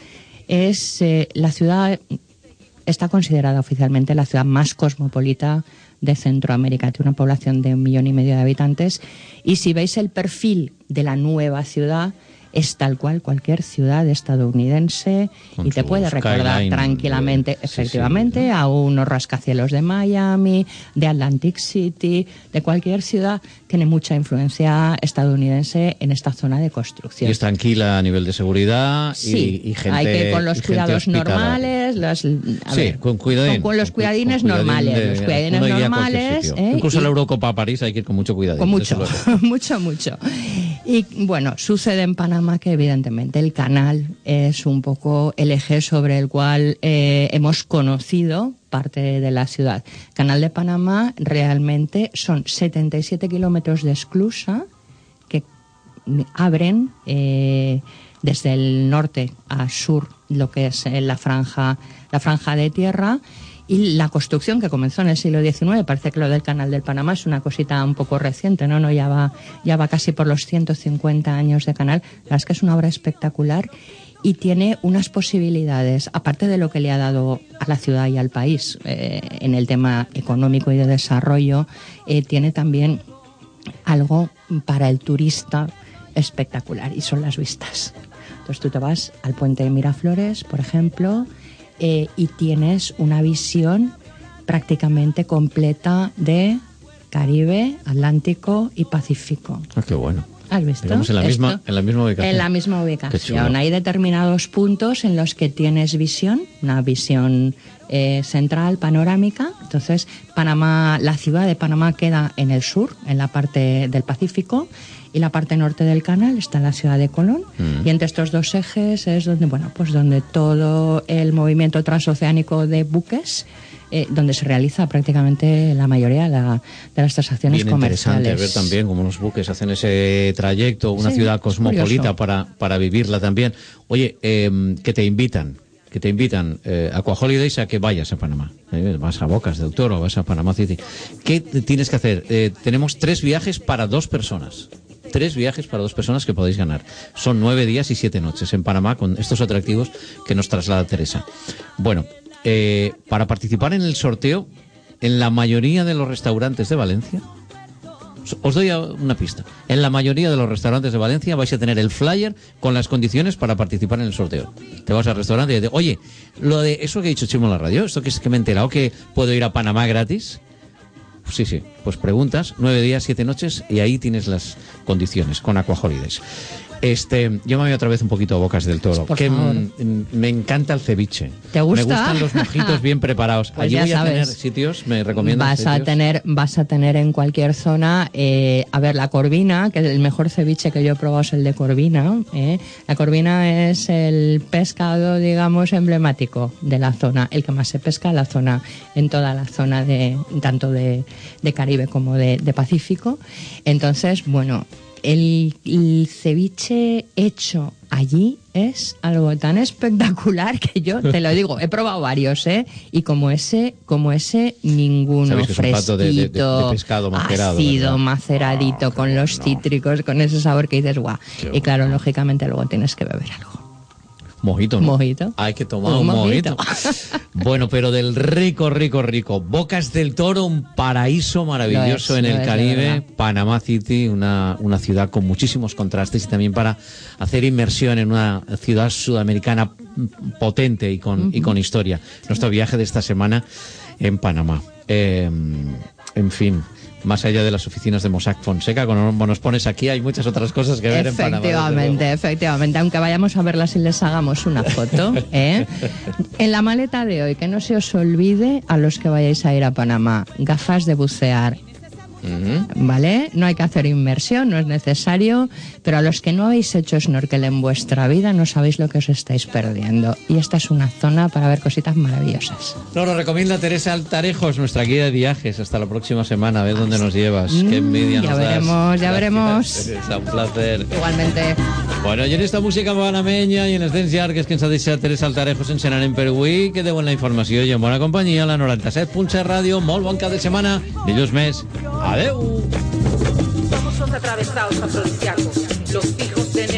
S17: es eh, la ciudad, está considerada oficialmente la ciudad más cosmopolita de Centroamérica. Tiene una población de un millón y medio de habitantes, y si veis el perfil de la nueva ciudad, es tal cual cualquier ciudad estadounidense. Con y te puede recordar tranquilamente, de, efectivamente, sí, sí, ¿no? a unos rascacielos de Miami, de Atlantic City, de cualquier ciudad. Tiene mucha influencia estadounidense en esta zona de construcción.
S2: Y es tranquila a nivel de seguridad
S17: sí,
S2: y, y gente
S17: hay que con los cuidados normales, los, a
S2: sí,
S17: ver,
S2: con, cuidadín,
S17: con, con los cuidadines
S2: con, con
S17: normales,
S2: de,
S17: los cuidadines normales. ¿eh?
S2: Incluso
S17: y,
S2: la Eurocopa a París hay que ir con mucho cuidado.
S17: Con mucho, mucho, mucho. Y bueno, sucede en Panamá que evidentemente el canal es un poco el eje sobre el cual eh, hemos conocido parte de la ciudad. Canal de Panamá realmente son setenta y siete kilómetros de esclusa que abren eh, desde el norte a sur lo que es eh, la franja, la franja de tierra. Y la construcción que comenzó en el siglo diecinueve, parece que lo del Canal del Panamá es una cosita un poco reciente, ¿no? no ya, va, ya va casi por los ciento cincuenta años de canal. La verdad es que es una obra espectacular y tiene unas posibilidades, aparte de lo que le ha dado a la ciudad y al país eh, en el tema económico y de desarrollo, eh, tiene también algo para el turista espectacular, y son las vistas. Entonces tú te vas al puente de Miraflores, por ejemplo, Eh, y tienes una visión prácticamente completa de Caribe, Atlántico y Pacífico.
S2: Ah, qué bueno.
S17: ¿Has visto?
S2: Digamos en la
S17: Esto?
S2: misma, en la misma ubicación.
S17: En la misma ubicación. Hay determinados puntos en los que tienes visión, una visión eh, central, panorámica. Entonces, Panamá, la ciudad de Panamá queda en el sur, en la parte del Pacífico, y la parte norte del canal está en la ciudad de Colón. Mm. Y entre estos dos ejes es donde, bueno, pues donde todo el movimiento transoceánico de buques, eh, donde se realiza prácticamente la mayoría de, la, de las transacciones
S2: Bien
S17: comerciales.
S2: Interesante ver también cómo los buques hacen ese trayecto, una
S17: sí,
S2: ciudad cosmopolita para, para vivirla también. Oye, eh, que te invitan, que te invitan eh, a Aqua Holidays a que vayas a Panamá. Eh, vas a Bocas del Toro, vas a Panamá City. ¿Qué tienes que hacer? Eh, tenemos tres viajes para dos personas. Tres viajes para dos personas que podéis ganar. Son nueve días y siete noches en Panamá con estos atractivos que nos traslada Teresa. Bueno, eh, para participar en el sorteo, en la mayoría de los restaurantes de Valencia, os doy una pista, en la mayoría de los restaurantes de Valencia vais a tener el flyer con las condiciones para participar en el sorteo. Te vas al restaurante y dices, oye, lo de eso que he dicho Chimo en la radio, esto que es que me he enterado que puedo ir a Panamá gratis. Sí, sí, pues preguntas, nueve días, siete noches, y ahí tienes las condiciones con Aqua Holidays. Este, yo me voy otra vez un poquito a Bocas del Toro,
S17: Por
S2: que
S17: favor.
S2: m, me encanta el ceviche.
S17: ¿Te gusta?
S2: Me gustan los mojitos bien preparados.
S17: Pues
S2: Allí
S17: ya
S2: voy a
S17: sabes.
S2: tener sitios, me recomiendas
S17: Vas a
S2: sitios?
S17: tener, vas a tener en cualquier zona, eh, a ver, la corvina, que el mejor ceviche que yo he probado es el de corvina. ¿eh? La corvina es el pescado, digamos, emblemático de la zona, el que más se pesca en la zona, en toda la zona de tanto de, de Caribe como de, de Pacífico. Entonces, bueno, el, el ceviche hecho allí es algo tan espectacular que yo te lo digo, he probado varios, ¿eh? Y como ese, como ese, ninguno.
S2: Sabéis que es un plato de- de- de-
S17: fresquito,
S2: de pescado macerado,
S17: ácido,
S2: ¿verdad?
S17: maceradito, con los cítricos, con ese sabor que dices, guau. Y claro, lógicamente luego tienes que beber algo.
S2: Mojito, ¿no?
S17: Mojito.
S2: Hay que tomar
S17: Un
S2: un mojito.
S17: mojito.
S2: Bueno, pero del rico, rico, rico. Bocas del Toro, un paraíso maravilloso
S17: Lo es,
S2: en
S17: lo
S2: el
S17: es, de
S2: Caribe.
S17: verdad.
S2: Panamá City, una, una ciudad con muchísimos contrastes y también para hacer inmersión en una ciudad sudamericana potente y con, y con historia. Nuestro viaje de esta semana en Panamá. Eh, en fin, más allá de las oficinas de Mossack Fonseca, como nos pones aquí, hay muchas otras cosas que ver en Panamá. desde luego.
S17: Efectivamente, efectivamente, aunque vayamos a verlas y les hagamos una foto, ¿eh? En la maleta de hoy, que no se os olvide a los que vayáis a ir a Panamá, gafas de bucear, ¿vale? No hay que hacer inmersión, no es necesario, pero a los que no habéis hecho snorkel en vuestra vida no sabéis lo que os estáis perdiendo. Y esta es una zona para ver cositas maravillosas.
S2: Nos lo recomienda Teresa Altarejos, nuestra guía de viajes. Hasta la próxima semana, a ver dónde nos llevas. Qué envidia
S17: ya
S2: nos das.
S17: veremos, ya
S2: Gracias,
S17: veremos.
S2: Teresa, un placer.
S17: Igualmente.
S2: Bueno, i en esta música panameña i en els temps llargues que ens ha deixat Teresa Altarejos ens n'anem per avui. Quedeu en la informació i en bona companyia, la noranta-set punt set ràdio. Molt bon cap de setmana. Dilluns més. Adeu.
S5: Somos los atravesados afrodisíacos, los hijos de